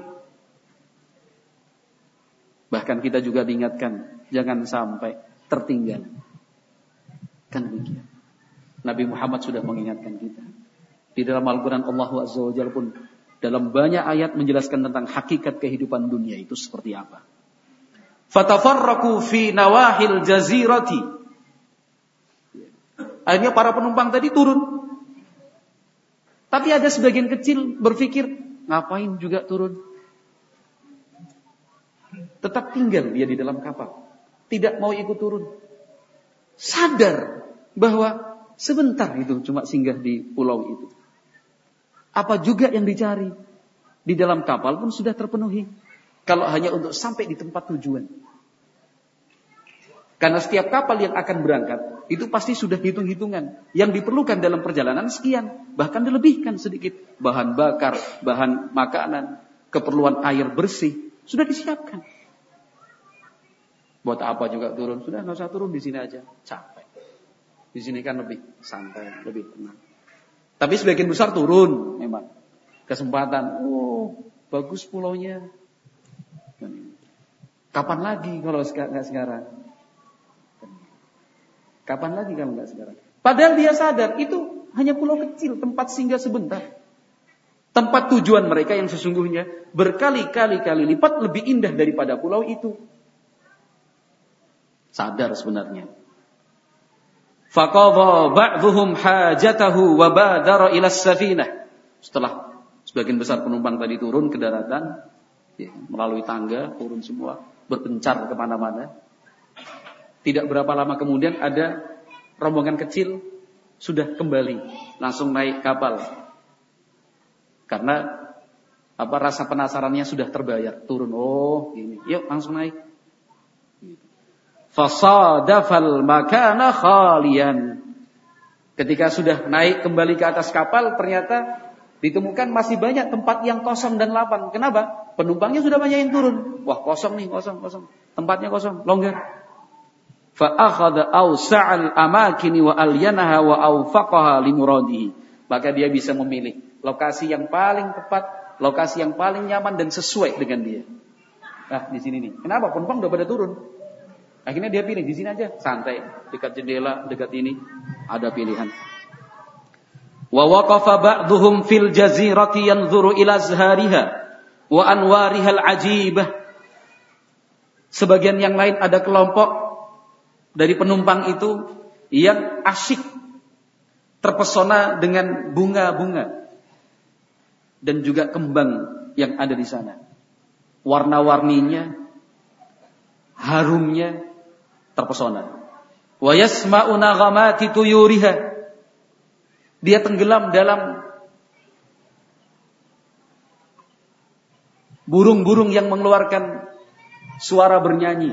Bahkan kita juga diingatkan, jangan sampai tertinggal. Kan demikian. Nabi Muhammad sudah mengingatkan kita. Di dalam Al-Quran Allah Azza wa Jalla pun dalam banyak ayat menjelaskan tentang hakikat kehidupan dunia itu seperti apa. Fatafarraqu fi nawahil jazirati. Akhirnya para penumpang tadi turun. Tapi ada sebagian kecil berpikir, ngapain juga turun? Tetap tinggal dia di dalam kapal. Tidak mau ikut turun. Sadar bahwa sebentar itu cuma singgah di pulau itu. Apa juga yang dicari di dalam kapal pun sudah terpenuhi. Kalau hanya untuk sampai di tempat tujuan. Karena setiap kapal yang akan berangkat itu pasti sudah hitung-hitungan. Yang diperlukan dalam perjalanan sekian. Bahkan dilebihkan sedikit. Bahan bakar, bahan makanan, keperluan air bersih. Sudah disiapkan. Buat apa juga turun? Sudah nggak usah turun, di sini aja. Capek. Di sini kan lebih santai, lebih tenang. Tapi sebagian besar turun memang. Kesempatan. Oh, bagus pulaunya. Kapan lagi kalau nggak sekarang? Kapan lagi kalau nggak sekarang? Padahal dia sadar itu hanya pulau kecil, tempat singgah sebentar. Tempat tujuan mereka yang sesungguhnya berkali-kali kali lipat lebih indah daripada pulau itu. Sadar sebenarnya. Faqadha ba'dhuhum hajatahu wa badara ila as-safinah. Setelah sebagian besar penumpang tadi turun ke daratan, ya, melalui tangga, turun semua, berpencar kemana-mana. Tidak berapa lama kemudian ada rombongan kecil sudah kembali, langsung naik kapal. Karena apa, rasa penasarannya sudah terbayar, turun, oh gini, yuk langsung naik. Fasadafal makana khalian. Ketika sudah naik kembali ke atas kapal, ternyata ditemukan masih banyak tempat yang kosong dan lapang. Kenapa? Penumpangnya sudah banyak yang turun. Wah, kosong nih, kosong, kosong. Tempatnya kosong, longgar. Fa akhadha awsa'al amakini wa alyanaha wa awfaqaha limuradihi. Maka dia bisa memilih lokasi yang paling tepat, lokasi yang paling nyaman dan sesuai dengan dia. Nah, di sini nih. Kenapa? Penumpang udah pada turun. Akhirnya dia pilih di sini aja, santai, dekat jendela, dekat ini, ada pilihan. Wa waqafa ba'dhum fil jazirati yanzuru ila azhariha wa anwariha al-ajibah. Sebagian yang lain ada kelompok dari penumpang itu yang asyik, terpesona dengan bunga-bunga dan juga kembang yang ada di sana. Warna-warninya, harumnya, terpesona. Wa yasma'u naghamati tuyuriha. Dia tenggelam dalam burung-burung yang mengeluarkan suara bernyanyi.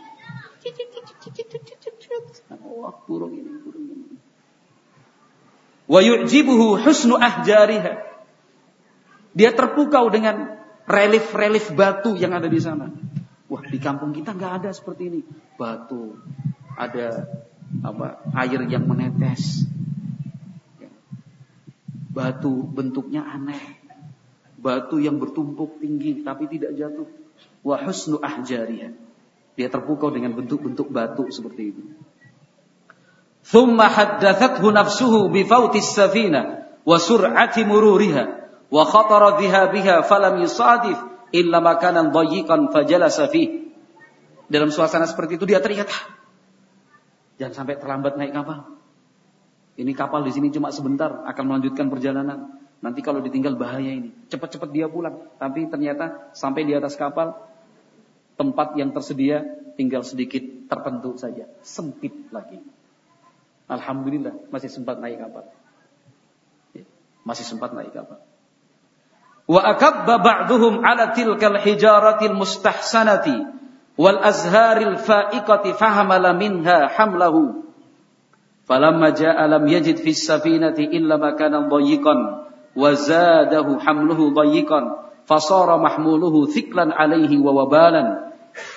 Wah, burung ini, burung ini. Wa yu'jibuhu husnu ahjariha. Dia terpukau dengan relief-relief batu yang ada di sana. Wah, di kampung kita nggak ada seperti ini. Batu, ada apa? Air yang menetes. Batu bentuknya aneh. Batu yang bertumpuk tinggi tapi tidak jatuh. Wa husnu ahjariha. Dia terpukau dengan bentuk-bentuk batu seperti itu. Thumma haddathathu nafsuhu bi fawtis safina wa sur'ati mururiha wa khatara dhihabiha falam yusadif illa makanan dayyiqan fajalasa fihi. Dalam suasana seperti itu dia teringat, jangan sampai terlambat naik kapal. Ini kapal di sini cuma sebentar, akan melanjutkan perjalanan. Nanti kalau ditinggal bahaya ini. Cepat-cepat dia pulang. Tapi ternyata sampai di atas kapal, tempat yang tersedia tinggal sedikit tertentu saja, sempit lagi. Alhamdulillah masih sempat naik kapal. Masih sempat naik kapal. Wa akabba ba'duhum 'ala tilkal hijaratil mustahsanati wal azharil fa'iqati fahamala minha hamlahu. Falamma ja'a lam yajid fis safinati illa makanan dayyiqan wa zadahu hamluhu dayyiqan fasara mahmuluhu thiklan 'alayhi wa wabalan.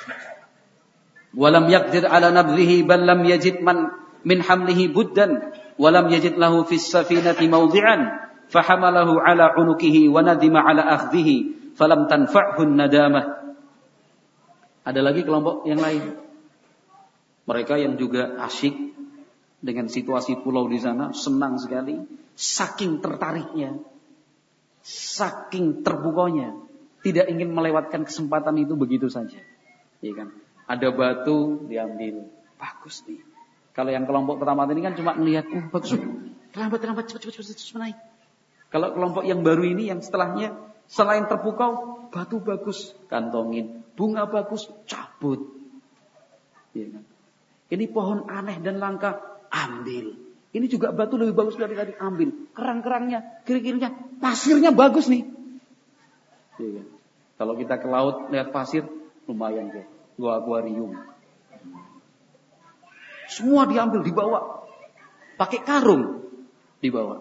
Wa lam yaqdir 'ala nabdhihi bal lam yajid man min hamlihi buddan wa lam yajid lahu fis safinati mawdi'an fahamalahu 'ala 'unukihi wa nadima 'ala akhdhihi falam tanfa'hu an-nadamah. Ada lagi kelompok yang lain. Mereka yang juga asyik dengan situasi pulau di sana, senang sekali, saking tertariknya, saking terbukanya, tidak ingin melewatkan kesempatan itu begitu saja. Ya kan? Ada batu diambil, bagus nih. Kalau yang kelompok pertama ini kan cuma melihat, uh bagus, terlambat, terlambat, cepat, cepat, cepat, cepat naik. Kalau kelompok yang baru ini, yang setelahnya, selain terpukau, batu bagus, kantongin, bunga bagus, cabut. Ya kan? Ini pohon aneh dan langka, ambil. Ini juga batu lebih bagus dari tadi, ambil. Kerang-kerangnya, kiri-kirinya, pasirnya bagus nih. Ya kan? Kalau kita ke laut lihat pasir, lumayan deh. Gua akuarium. Semua diambil, dibawa. Pakai karung dibawa.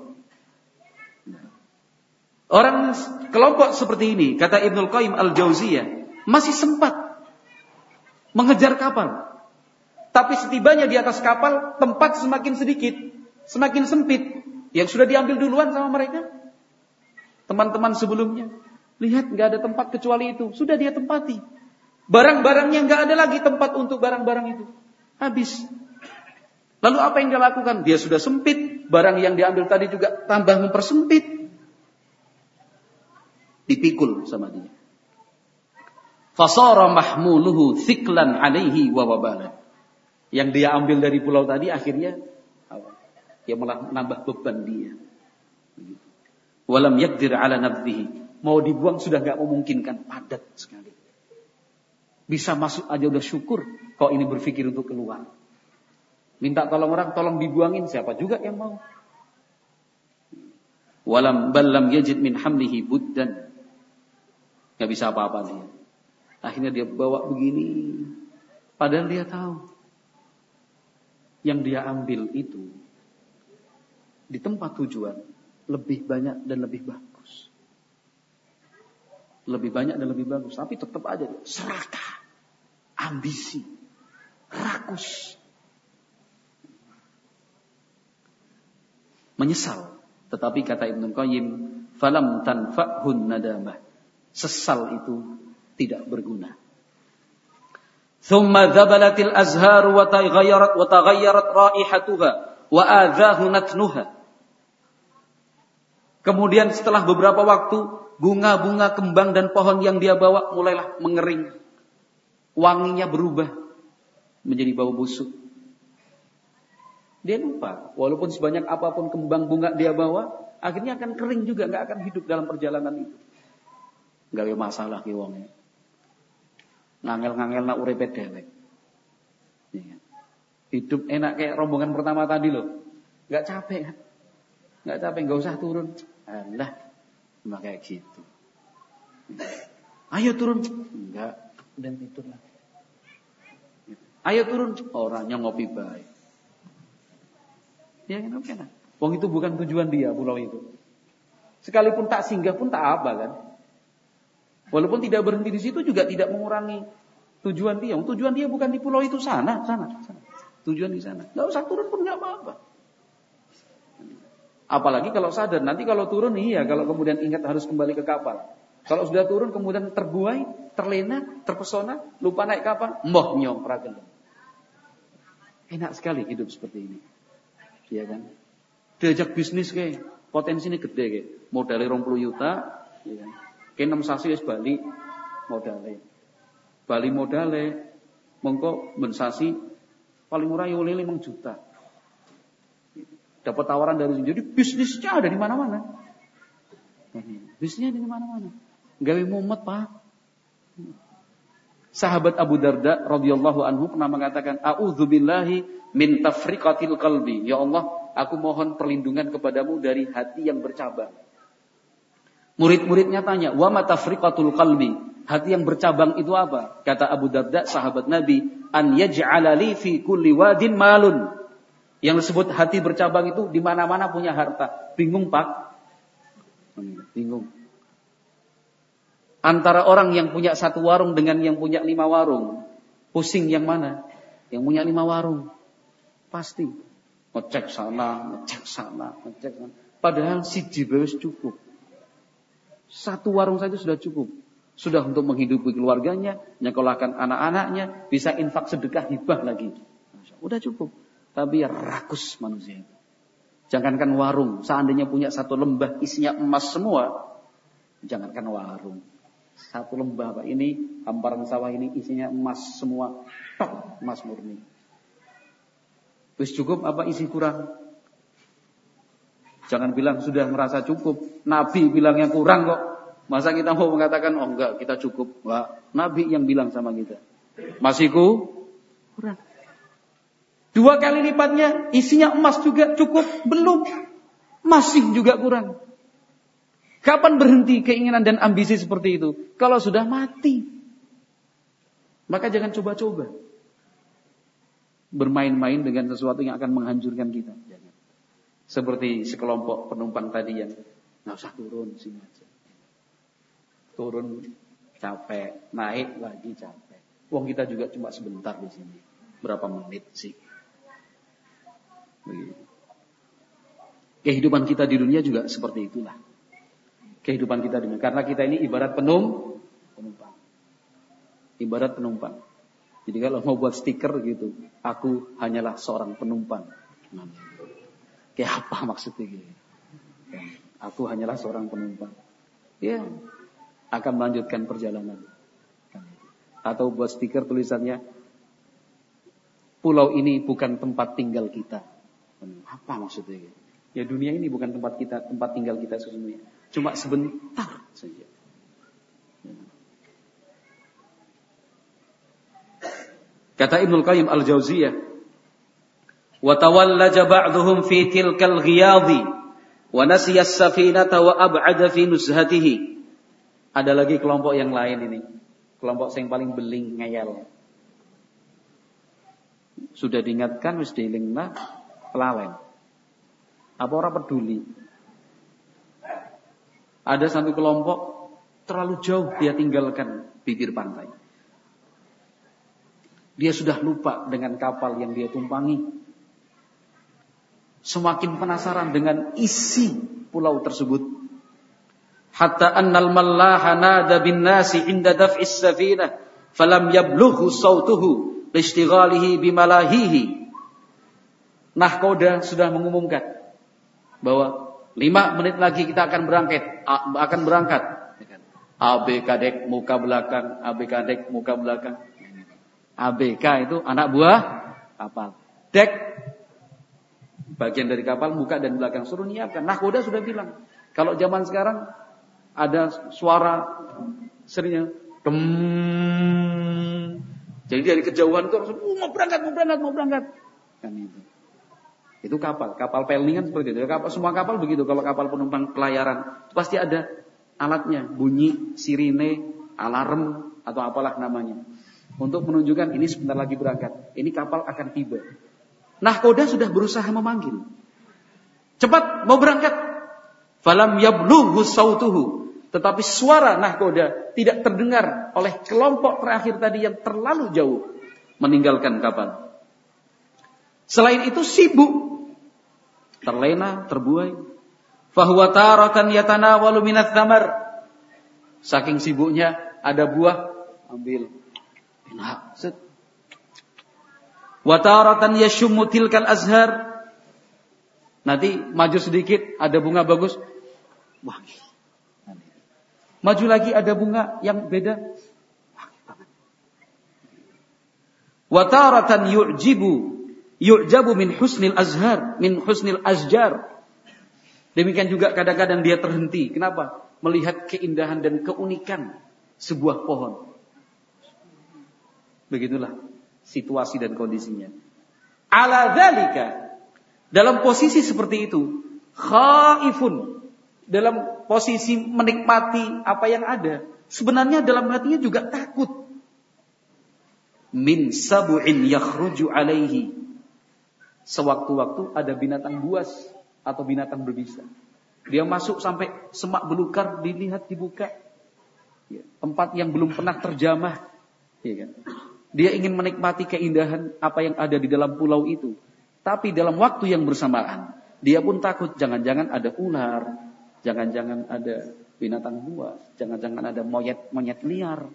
Orang kelompok seperti ini, kata Ibnul Qayyim Al-Jauziyah, masih sempat mengejar kapal. Tapi setibanya di atas kapal, tempat semakin sedikit, semakin sempit. Yang sudah diambil duluan sama mereka, teman-teman sebelumnya. Lihat, gak ada tempat kecuali itu. Sudah dia tempati. Barang-barangnya nggak ada lagi tempat untuk barang-barang itu. Habis. Lalu apa yang dia lakukan? Dia sudah sempit. Barang yang diambil tadi juga tambah mempersempit. Dipikul sama dia. Fasara mahmuluhu thiklan alaihi wa wabalan. Yang dia ambil dari pulau tadi akhirnya ya malah nambah beban dia. Walam yaqdir ala nabdhihi. Mau dibuang sudah enggak memungkinkan, padat sekali. Bisa masuk aja udah syukur, kok ini berpikir untuk keluar. Minta tolong orang, tolong dibuangin, siapa juga yang mau. Walam ballam yajid min hamlihi buddan. Enggak bisa apa-apa dia. Akhirnya dia bawa begini. Padahal dia tahu yang dia ambil itu di tempat tujuan lebih banyak dan lebih bagus. Lebih banyak dan lebih bagus. Tapi tetap aja dia serakah, ambisi, rakus. Menyesal. Tetapi kata Ibnu Qayyim, falam tanfa'hun nadamah. Sesal itu tidak berguna. Thumma dzabalatil azhar wa taghayyarat wa taghayyarat raihatuha wa adzahu natnuha. Kemudian setelah beberapa waktu, bunga-bunga kembang dan pohon yang dia bawa mulailah mengering. Wanginya berubah menjadi bau busuk. Dia lupa, walaupun sebanyak apapun kembang bunga dia bawa, akhirnya akan kering juga, enggak akan hidup dalam perjalanan itu. Enggak ada masalah ki wong. Ngangel-ngangel nak uripe dhewek. Hidup enak kayak rombongan pertama tadi loh. Enggak capek kan? Enggak capek, enggak usah turun. Alah, cuma kayak gitu. Ayo turun. Enggak, udah tidur lah. Ayo turun. Orangnya ngopi baik. Ya kan, oke lah. Wong itu bukan tujuan dia pulau itu. Sekalipun tak singgah pun tak apa kan. Walaupun tidak berhenti di situ juga tidak mengurangi tujuan dia. Tujuan dia bukan di pulau itu, sana, sana, sana. Tujuan di sana. Enggak usah turun pun enggak apa-apa. Apalagi kalau sadar, nanti kalau turun iya, kalau kemudian ingat harus kembali ke kapal. Kalau sudah turun kemudian terbuai, terlena, terpesona, lupa naik kapal, moh nyong ragen. Enak sekali hidup seperti ini. Iya kan? Diajak bisnis kayak potensinya gede kayak. Modalnya dua puluh juta, iya kan? Kayak enam sasi wis bali modalnya. Bali modalnya mengko mensasi paling murah yo lima juta. Dapat tawaran dari sini. Jadi bisnisnya ada di mana-mana. Bisnisnya ada di mana-mana. Gawe mumet, Pak. Sahabat Abu Darda radhiyallahu anhu pernah mengatakan, "A'udzubillahi min tafriqatil qalbi." Ya Allah, aku mohon perlindungan kepadamu dari hati yang bercabang. Murid-muridnya tanya, "Wa ma tafriqatul qalbi?" Hati yang bercabang itu apa? Kata Abu Darda, sahabat Nabi, "An yaj'ala li fi kulli wadin malun." Yang disebut hati bercabang itu di mana-mana punya harta. Bingung, Pak? Bingung. Antara orang yang punya satu warung dengan yang punya lima warung, pusing yang mana? Yang punya lima warung. Pasti ngecek sana, ngecek sana, ngecek sana. Padahal siji wis cukup. Satu warung saja sudah cukup. Sudah untuk menghidupi keluarganya, nyekolahkan anak-anaknya, bisa infak sedekah hibah lagi. Udah cukup. Tapi ya rakus manusia itu. Jangankan warung, seandainya punya satu lembah isinya emas semua, jangankan warung. Satu lembah Pak, ini hamparan sawah ini isinya emas semua, tok emas murni. Wis cukup apa isi kurang? Jangan bilang sudah merasa cukup. Nabi bilangnya kurang kok. Masa kita mau mengatakan oh enggak kita cukup? Wah, Nabi yang bilang sama kita. Masih kurang. Dua kali lipatnya, isinya emas juga cukup? Belum. Masih juga kurang. Kapan berhenti keinginan dan ambisi seperti itu? Kalau sudah mati. Maka jangan coba-coba bermain-main dengan sesuatu yang akan menghancurkan kita. Jangan. Seperti sekelompok penumpang tadi yang nggak usah turun sini aja. Turun capek, naik lagi capek. Wong kita juga cuma sebentar di sini. Berapa menit sih? Begitu. Kehidupan kita di dunia juga seperti itulah. Kehidupan kita di dunia. Karena kita ini ibarat penum, penumpang. ibarat penumpang. Jadi kalau mau buat stiker gitu, aku hanyalah seorang penumpang. Nah, kayak apa maksudnya gitu? Aku hanyalah seorang penumpang. Ya, akan melanjutkan perjalanan. Atau buat stiker tulisannya, pulau ini bukan tempat tinggal kita. Apa maksudnya? Ya dunia ini bukan tempat kita, tempat tinggal kita sesungguhnya. Cuma sebentar saja. Kata Ibnul Qayyim Al-Jauziyah, wa tawallaja ba'dhum fi tilkal ghiyadhi wa nasiya as-safinata wa ab'ada fi nuzhatihi. Ada lagi kelompok yang lain ini. Kelompok yang paling beling ngeyel. Sudah diingatkan wis dielingna pelalen. Apa orang peduli? Ada satu kelompok terlalu jauh dia tinggalkan bibir pantai. Dia sudah lupa dengan kapal yang dia tumpangi. Semakin penasaran dengan isi pulau tersebut. Hatta annal mallaha nada bin nasi inda daf'is safinah falam yablughu sautuhu liishtighalihi bimalahihi. Nahkoda sudah mengumumkan bahwa lima menit lagi kita akan berangkat, akan berangkat. A B kadek muka belakang, A B kadek muka belakang. A B K itu anak buah kapal. Dek bagian dari kapal, muka dan belakang, suruh nyiapkan. Nahkoda sudah bilang, kalau zaman sekarang ada suara seringnya dem. Jadi dari kejauhan itu langsung, uh, mau berangkat, mau berangkat, mau berangkat. Kan itu. Itu kapal, kapal pelni kan seperti itu. Kapal, semua kapal begitu. Kalau kapal penumpang pelayaran, pasti ada alatnya, bunyi, sirine, alarm atau apalah namanya, untuk menunjukkan ini sebentar lagi berangkat. Ini kapal akan tiba. Nahkoda sudah berusaha memanggil. Cepat, mau berangkat. Falam yablughu sautuhu. Tetapi suara nahkoda tidak terdengar oleh kelompok terakhir tadi yang terlalu jauh meninggalkan kapal. Selain itu sibuk, terlena, terbuai. Fahuwa taratan yatanawalu minats thamar. Saking sibuknya ada buah, ambil. Enak, set. Wa taratan yashummu tilkal azhar. Nanti maju sedikit ada bunga bagus. Wangi. Maju lagi ada bunga yang beda. Wangi banget. Wa taratan yu'jibu yu'jabu min husnil azhar, min husnil azjar. Demikian juga kadang-kadang dia terhenti. Kenapa? Melihat keindahan dan keunikan sebuah pohon. Begitulah situasi dan kondisinya. Ala dzalika, dalam posisi seperti itu, khaifun, dalam posisi menikmati apa yang ada, sebenarnya dalam hatinya juga takut. Min sab'in yakhruju alaihi. Sewaktu-waktu ada binatang buas atau binatang berbisa. Dia masuk sampai semak belukar, dilihat dibuka. Ya, tempat yang belum pernah terjamah. Ya kan? Dia ingin menikmati keindahan apa yang ada di dalam pulau itu. Tapi dalam waktu yang bersamaan, dia pun takut jangan-jangan ada ular, jangan-jangan ada binatang buas, jangan-jangan ada monyet-monyet liar.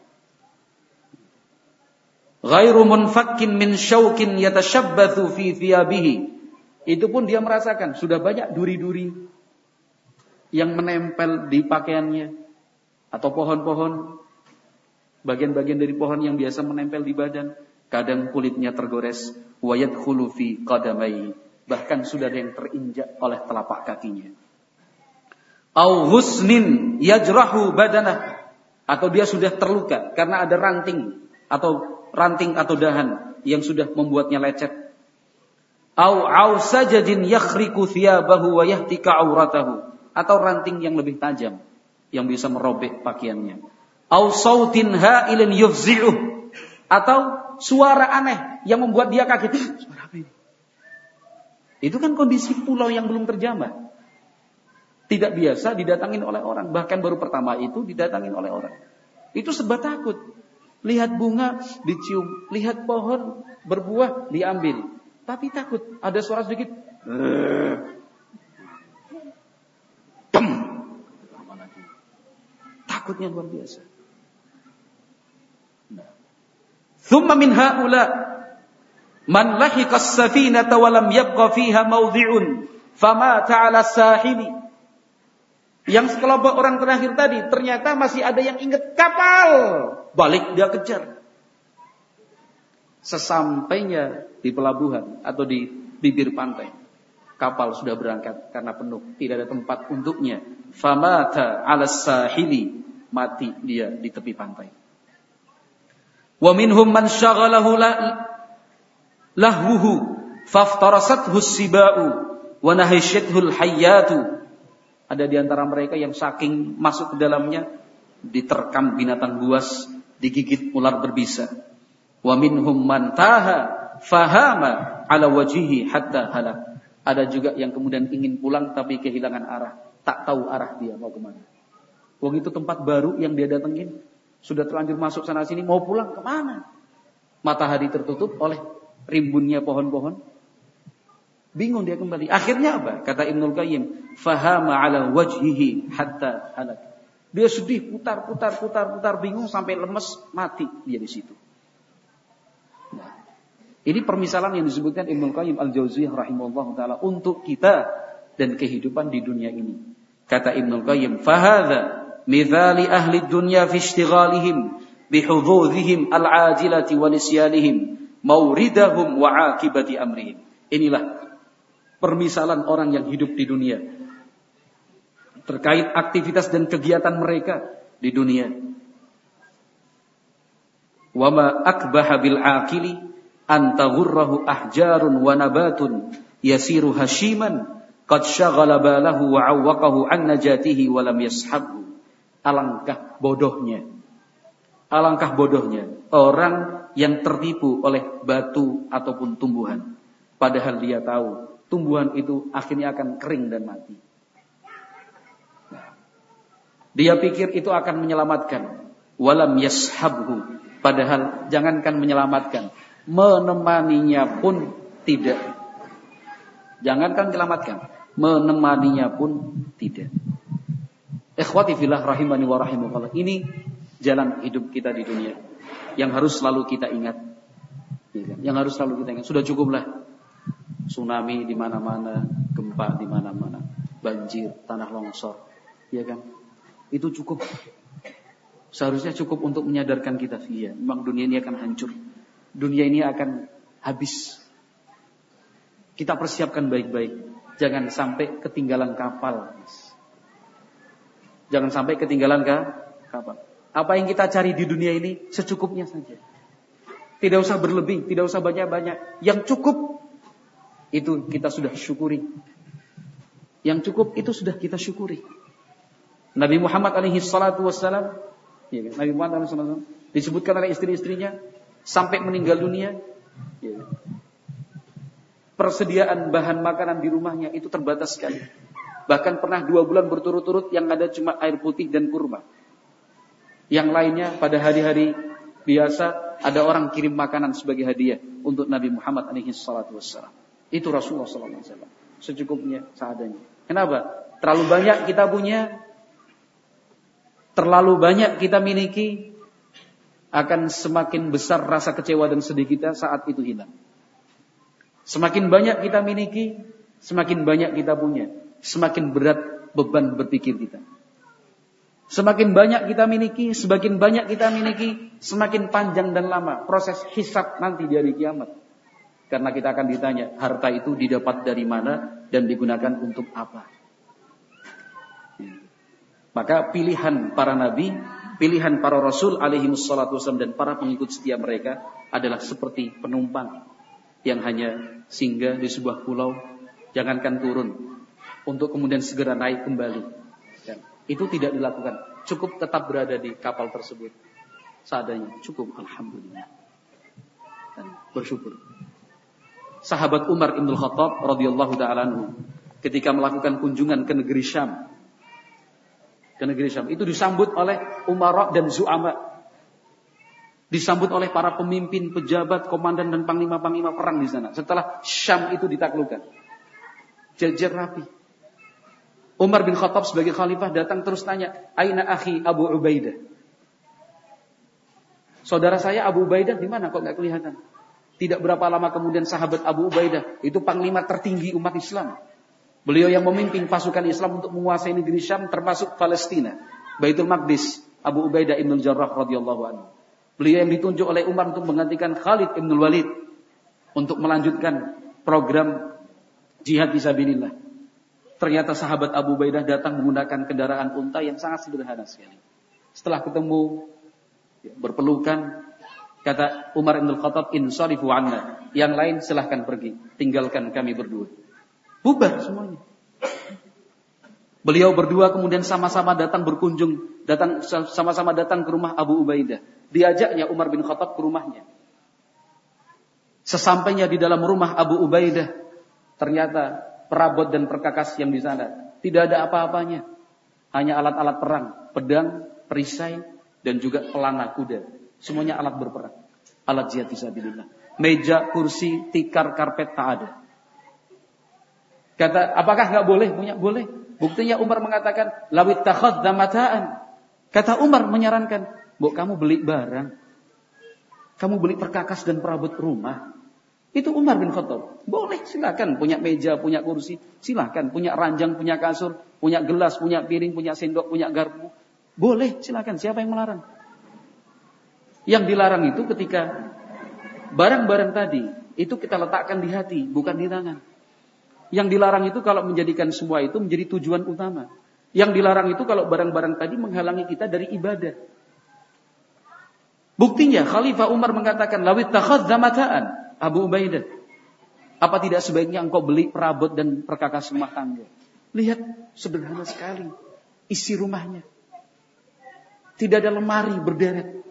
Ghairu munfakkin min syaukin yatashabbathu fi thiyabihi. Itu pun dia merasakan sudah banyak duri-duri yang menempel di pakaiannya atau pohon-pohon, bagian-bagian dari pohon yang biasa menempel di badan, kadang kulitnya tergores, wa yadkhulu fi qadamai, bahkan sudah ada yang terinjak oleh telapak kakinya. Au husnin yajrahu badanah, atau dia sudah terluka karena ada ranting atau ranting atau dahan yang sudah membuatnya lecet. Au ausajadin yakhriqu thiyabahu wa yahtika auratahu, atau ranting yang lebih tajam yang bisa merobek pakaiannya. Au sautin ha'ilin yufzi'uh, atau suara aneh yang membuat dia kaget. Suara apa ini? Itu kan kondisi pulau yang belum terjamah. Tidak biasa didatangin oleh orang, bahkan baru pertama itu didatangin oleh orang. Itu serba takut. Lihat bunga dicium, lihat pohon berbuah diambil, tapi takut ada suara sedikit. Dem. Takutnya luar biasa. Nah, Thumma min haula man lahiqa as-safinata wa lam yabqa fiha mawdhi'un famata 'ala as-sahili. Yang sekelompok orang terakhir tadi ternyata masih ada yang ingat kapal, balik dia kejar. Sesampainya di pelabuhan atau di bibir pantai, kapal sudah berangkat karena penuh, tidak ada tempat untuknya. Famata 'ala as-sahili, mati dia di tepi pantai. Wa minhum man syaghalahu lahwuhu faftarasathu as-siba'u wa nahishathu al-hayyatu. Ada di antara mereka yang saking masuk ke dalamnya diterkam binatang buas, digigit ular berbisa. Wa minhum man taha fahama ala wajhihi hatta halak. Ada juga yang kemudian ingin pulang tapi kehilangan arah, tak tahu arah dia mau kemana. Wong itu tempat baru yang dia datengin, sudah terlanjur masuk sana sini, mau pulang kemana? Matahari tertutup oleh rimbunnya pohon-pohon. Bingung dia kembali. Akhirnya apa? Kata Ibnul Qayyim, fahama ala wajhihi hatta halak. Dia sedih, putar, putar, putar, putar, bingung sampai lemes, mati dia di situ. Nah, ini permisalan yang disebutkan Ibnul Qayyim Al-Jauziyah rahimahullah taala untuk kita dan kehidupan di dunia ini. Kata Ibnul Qayyim, fahadha mithali ahli dunya fi ishtighalihim bihududhihim al-ajilati wa nisyanihim mawridahum wa akibati amrihim. Inilah permisalan orang yang hidup di dunia terkait aktivitas dan kegiatan mereka di dunia. Wa ma akbaha bil aqili an taghurrahu ahjarun wa nabatun yasiru hashiman qad syaghala balahu wa awwaqahu an najatihi wa lam yashabhu. Alangkah bodohnya, alangkah bodohnya orang yang tertipu oleh batu ataupun tumbuhan, padahal dia tahu tumbuhan itu akhirnya akan kering dan mati. Nah, dia pikir itu akan menyelamatkan, walam yashabhu, padahal jangankan menyelamatkan, menemaninya pun tidak. Jangankan menyelamatkan, menemaninya pun tidak. Ikhwati fillah rahimani wa rahimakumullah. Ini jalan hidup kita di dunia yang harus selalu kita ingat. Yang harus selalu kita ingat. Sudah cukuplah tsunami di mana-mana, gempa di mana-mana, banjir, tanah longsor, ya kan? Itu cukup. Seharusnya cukup untuk menyadarkan kita, iya, memang dunia ini akan hancur. Dunia ini akan habis. Kita persiapkan baik-baik. Jangan sampai ketinggalan kapal. Jangan sampai ketinggalan kapal. Apa yang kita cari di dunia ini secukupnya saja. Tidak usah berlebih, tidak usah banyak-banyak. Yang cukup itu kita sudah syukuri. Yang cukup itu sudah kita syukuri. Nabi Muhammad alaihi salatu wassalam, ya, Nabi Muhammad alaihi salatu wassalam disebutkan oleh istri-istrinya sampai meninggal dunia, ya, persediaan bahan makanan di rumahnya itu terbatas sekali. Bahkan pernah dua bulan berturut-turut yang ada cuma air putih dan kurma. Yang lainnya pada hari-hari biasa ada orang kirim makanan sebagai hadiah untuk Nabi Muhammad alaihi salatu wassalam. Itu Rasulullah sallallahu alaihi wasallam. Secukupnya, seadanya. Kenapa? Terlalu banyak kita punya, terlalu banyak kita miliki, akan semakin besar rasa kecewa dan sedih kita saat itu hilang. Semakin banyak kita miliki, semakin banyak kita punya, semakin berat beban berpikir kita. Semakin banyak kita miliki, semakin banyak kita miliki, semakin panjang dan lama proses hisab nanti di hari kiamat. Karena kita akan ditanya, harta itu didapat dari mana dan digunakan untuk apa. Maka pilihan para nabi, pilihan para rasul alaihi wassalatu wassalam dan para pengikut setia mereka adalah seperti penumpang yang hanya singgah di sebuah pulau, jangankan turun, untuk kemudian segera naik kembali. Dan itu tidak dilakukan. Cukup tetap berada di kapal tersebut seadanya. Cukup, alhamdulillah. Dan bersyukur. Sahabat Umar Ibn Khattab radhiyallahu ta'ala anhu ketika melakukan kunjungan ke negeri Syam, ke negeri Syam itu disambut oleh umara dan zu'ama, disambut oleh para pemimpin, pejabat, komandan dan panglima-panglima perang di sana. Setelah Syam itu ditaklukkan, jajar rapi. Umar bin Khattab sebagai khalifah datang terus tanya, aina akhi Abu Ubaidah? Saudara saya Abu Ubaidah di mana kok nggak kelihatan? Tidak berapa lama kemudian sahabat Abu Ubaidah itu panglima tertinggi umat Islam. Beliau yang memimpin pasukan Islam untuk menguasai negeri Syam termasuk Palestina, Baitul Maqdis. Abu Ubaidah Ibnul Jarrah radhiyallahu anhu. Beliau yang ditunjuk oleh Umar untuk menggantikan Khalid Ibnul Walid untuk melanjutkan program jihad fisabilillah. Ternyata sahabat Abu Ubaidah datang menggunakan kendaraan unta yang sangat sederhana sekali. Setelah ketemu, ya, berpelukan, kata Umar bin Khattab, insarifu anna. Yang lain silahkan pergi, tinggalkan kami berdua. Bubar semuanya. Beliau berdua kemudian sama-sama datang berkunjung, datang sama-sama datang ke rumah Abu Ubaidah. Diajaknya Umar bin Khattab ke rumahnya. Sesampainya di dalam rumah Abu Ubaidah, ternyata perabot dan perkakas yang di sana tidak ada apa-apanya. Hanya alat-alat perang, pedang, perisai, dan juga pelana kuda. Semuanya alat berperang. Alat jihad fisabilillah. Meja, kursi, tikar, karpet tak ada. Kata, apakah nggak boleh punya? Boleh. Buktinya Umar mengatakan, lawit takhadza mataan. Kata Umar menyarankan, "Bu, kamu beli barang. Kamu beli perkakas dan perabot rumah." Itu Umar bin Khattab. Boleh, silakan punya meja, punya kursi, silakan punya ranjang, punya kasur, punya gelas, punya piring, punya sendok, punya garpu. Boleh, silakan. Siapa yang melarang? Yang dilarang itu ketika barang-barang tadi itu kita letakkan di hati, bukan di tangan. Yang dilarang itu kalau menjadikan semua itu menjadi tujuan utama. Yang dilarang itu kalau barang-barang tadi menghalangi kita dari ibadah. Buktinya Khalifah Umar mengatakan, lawit takhadza mataan. Abu Ubaidah, apa tidak sebaiknya engkau beli perabot dan perkakas rumah tangga? Lihat, sederhana sekali isi rumahnya. Tidak ada lemari berderet.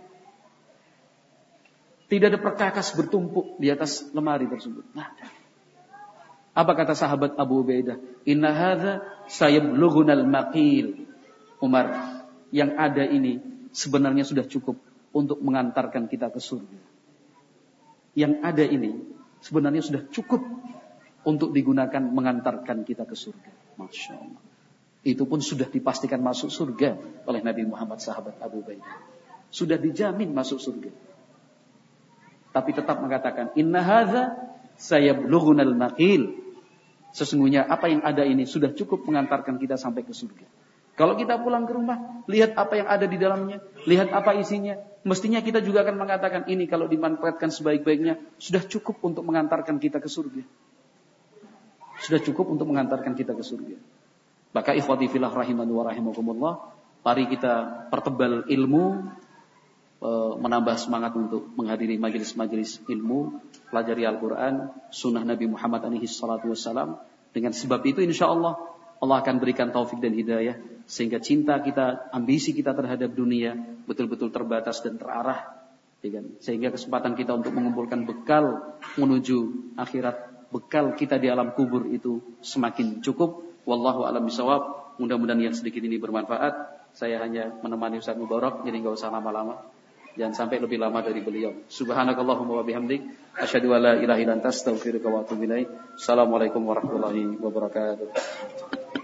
Tidak ada perkakas bertumpuk di atas lemari tersebut. Nah, apa kata sahabat Abu Ubaidah? Inna hadza sayablughunal maqil. Umar, yang ada ini sebenarnya sudah cukup untuk mengantarkan kita ke surga. Yang ada ini sebenarnya sudah cukup untuk digunakan mengantarkan kita ke surga. Masya Allah. Itu pun sudah dipastikan masuk surga oleh Nabi Muhammad sahabat Abu Ubaidah. Sudah dijamin masuk surga. Tapi tetap mengatakan, inna hadza sayablughunal maqil. Sesungguhnya apa yang ada ini sudah cukup mengantarkan kita sampai ke surga. Kalau kita pulang ke rumah, lihat apa yang ada di dalamnya, lihat apa isinya. Mestinya kita juga akan mengatakan, ini kalau dimanfaatkan sebaik-baiknya, sudah cukup untuk mengantarkan kita ke surga. Sudah cukup untuk mengantarkan kita ke surga. Maka ikhwati fillah rahimani wa rahimakumullah, mari kita pertebal ilmu, menambah semangat untuk menghadiri majelis-majelis ilmu, pelajari Al-Quran, sunnah Nabi Muhammad alaihi salatu wassalam. Dengan sebab itu insya Allah Allah akan berikan taufik dan hidayah sehingga cinta kita, ambisi kita terhadap dunia betul-betul terbatas dan terarah. Sehingga kesempatan kita untuk mengumpulkan bekal menuju akhirat, bekal kita di alam kubur itu semakin cukup. Wallahu a'lam bishawab. Mudah-mudahan yang sedikit ini bermanfaat. Saya hanya menemani Ustaz Mubarak, jadi enggak usah lama-lama. Jangan sampai lebih lama dari beliau. Subhanakallahumma wa bihamdik, asyhadu an la ilaha illa anta, astaghfiruka wa atubu ilaik. Assalamualaikum warahmatullahi wabarakatuh.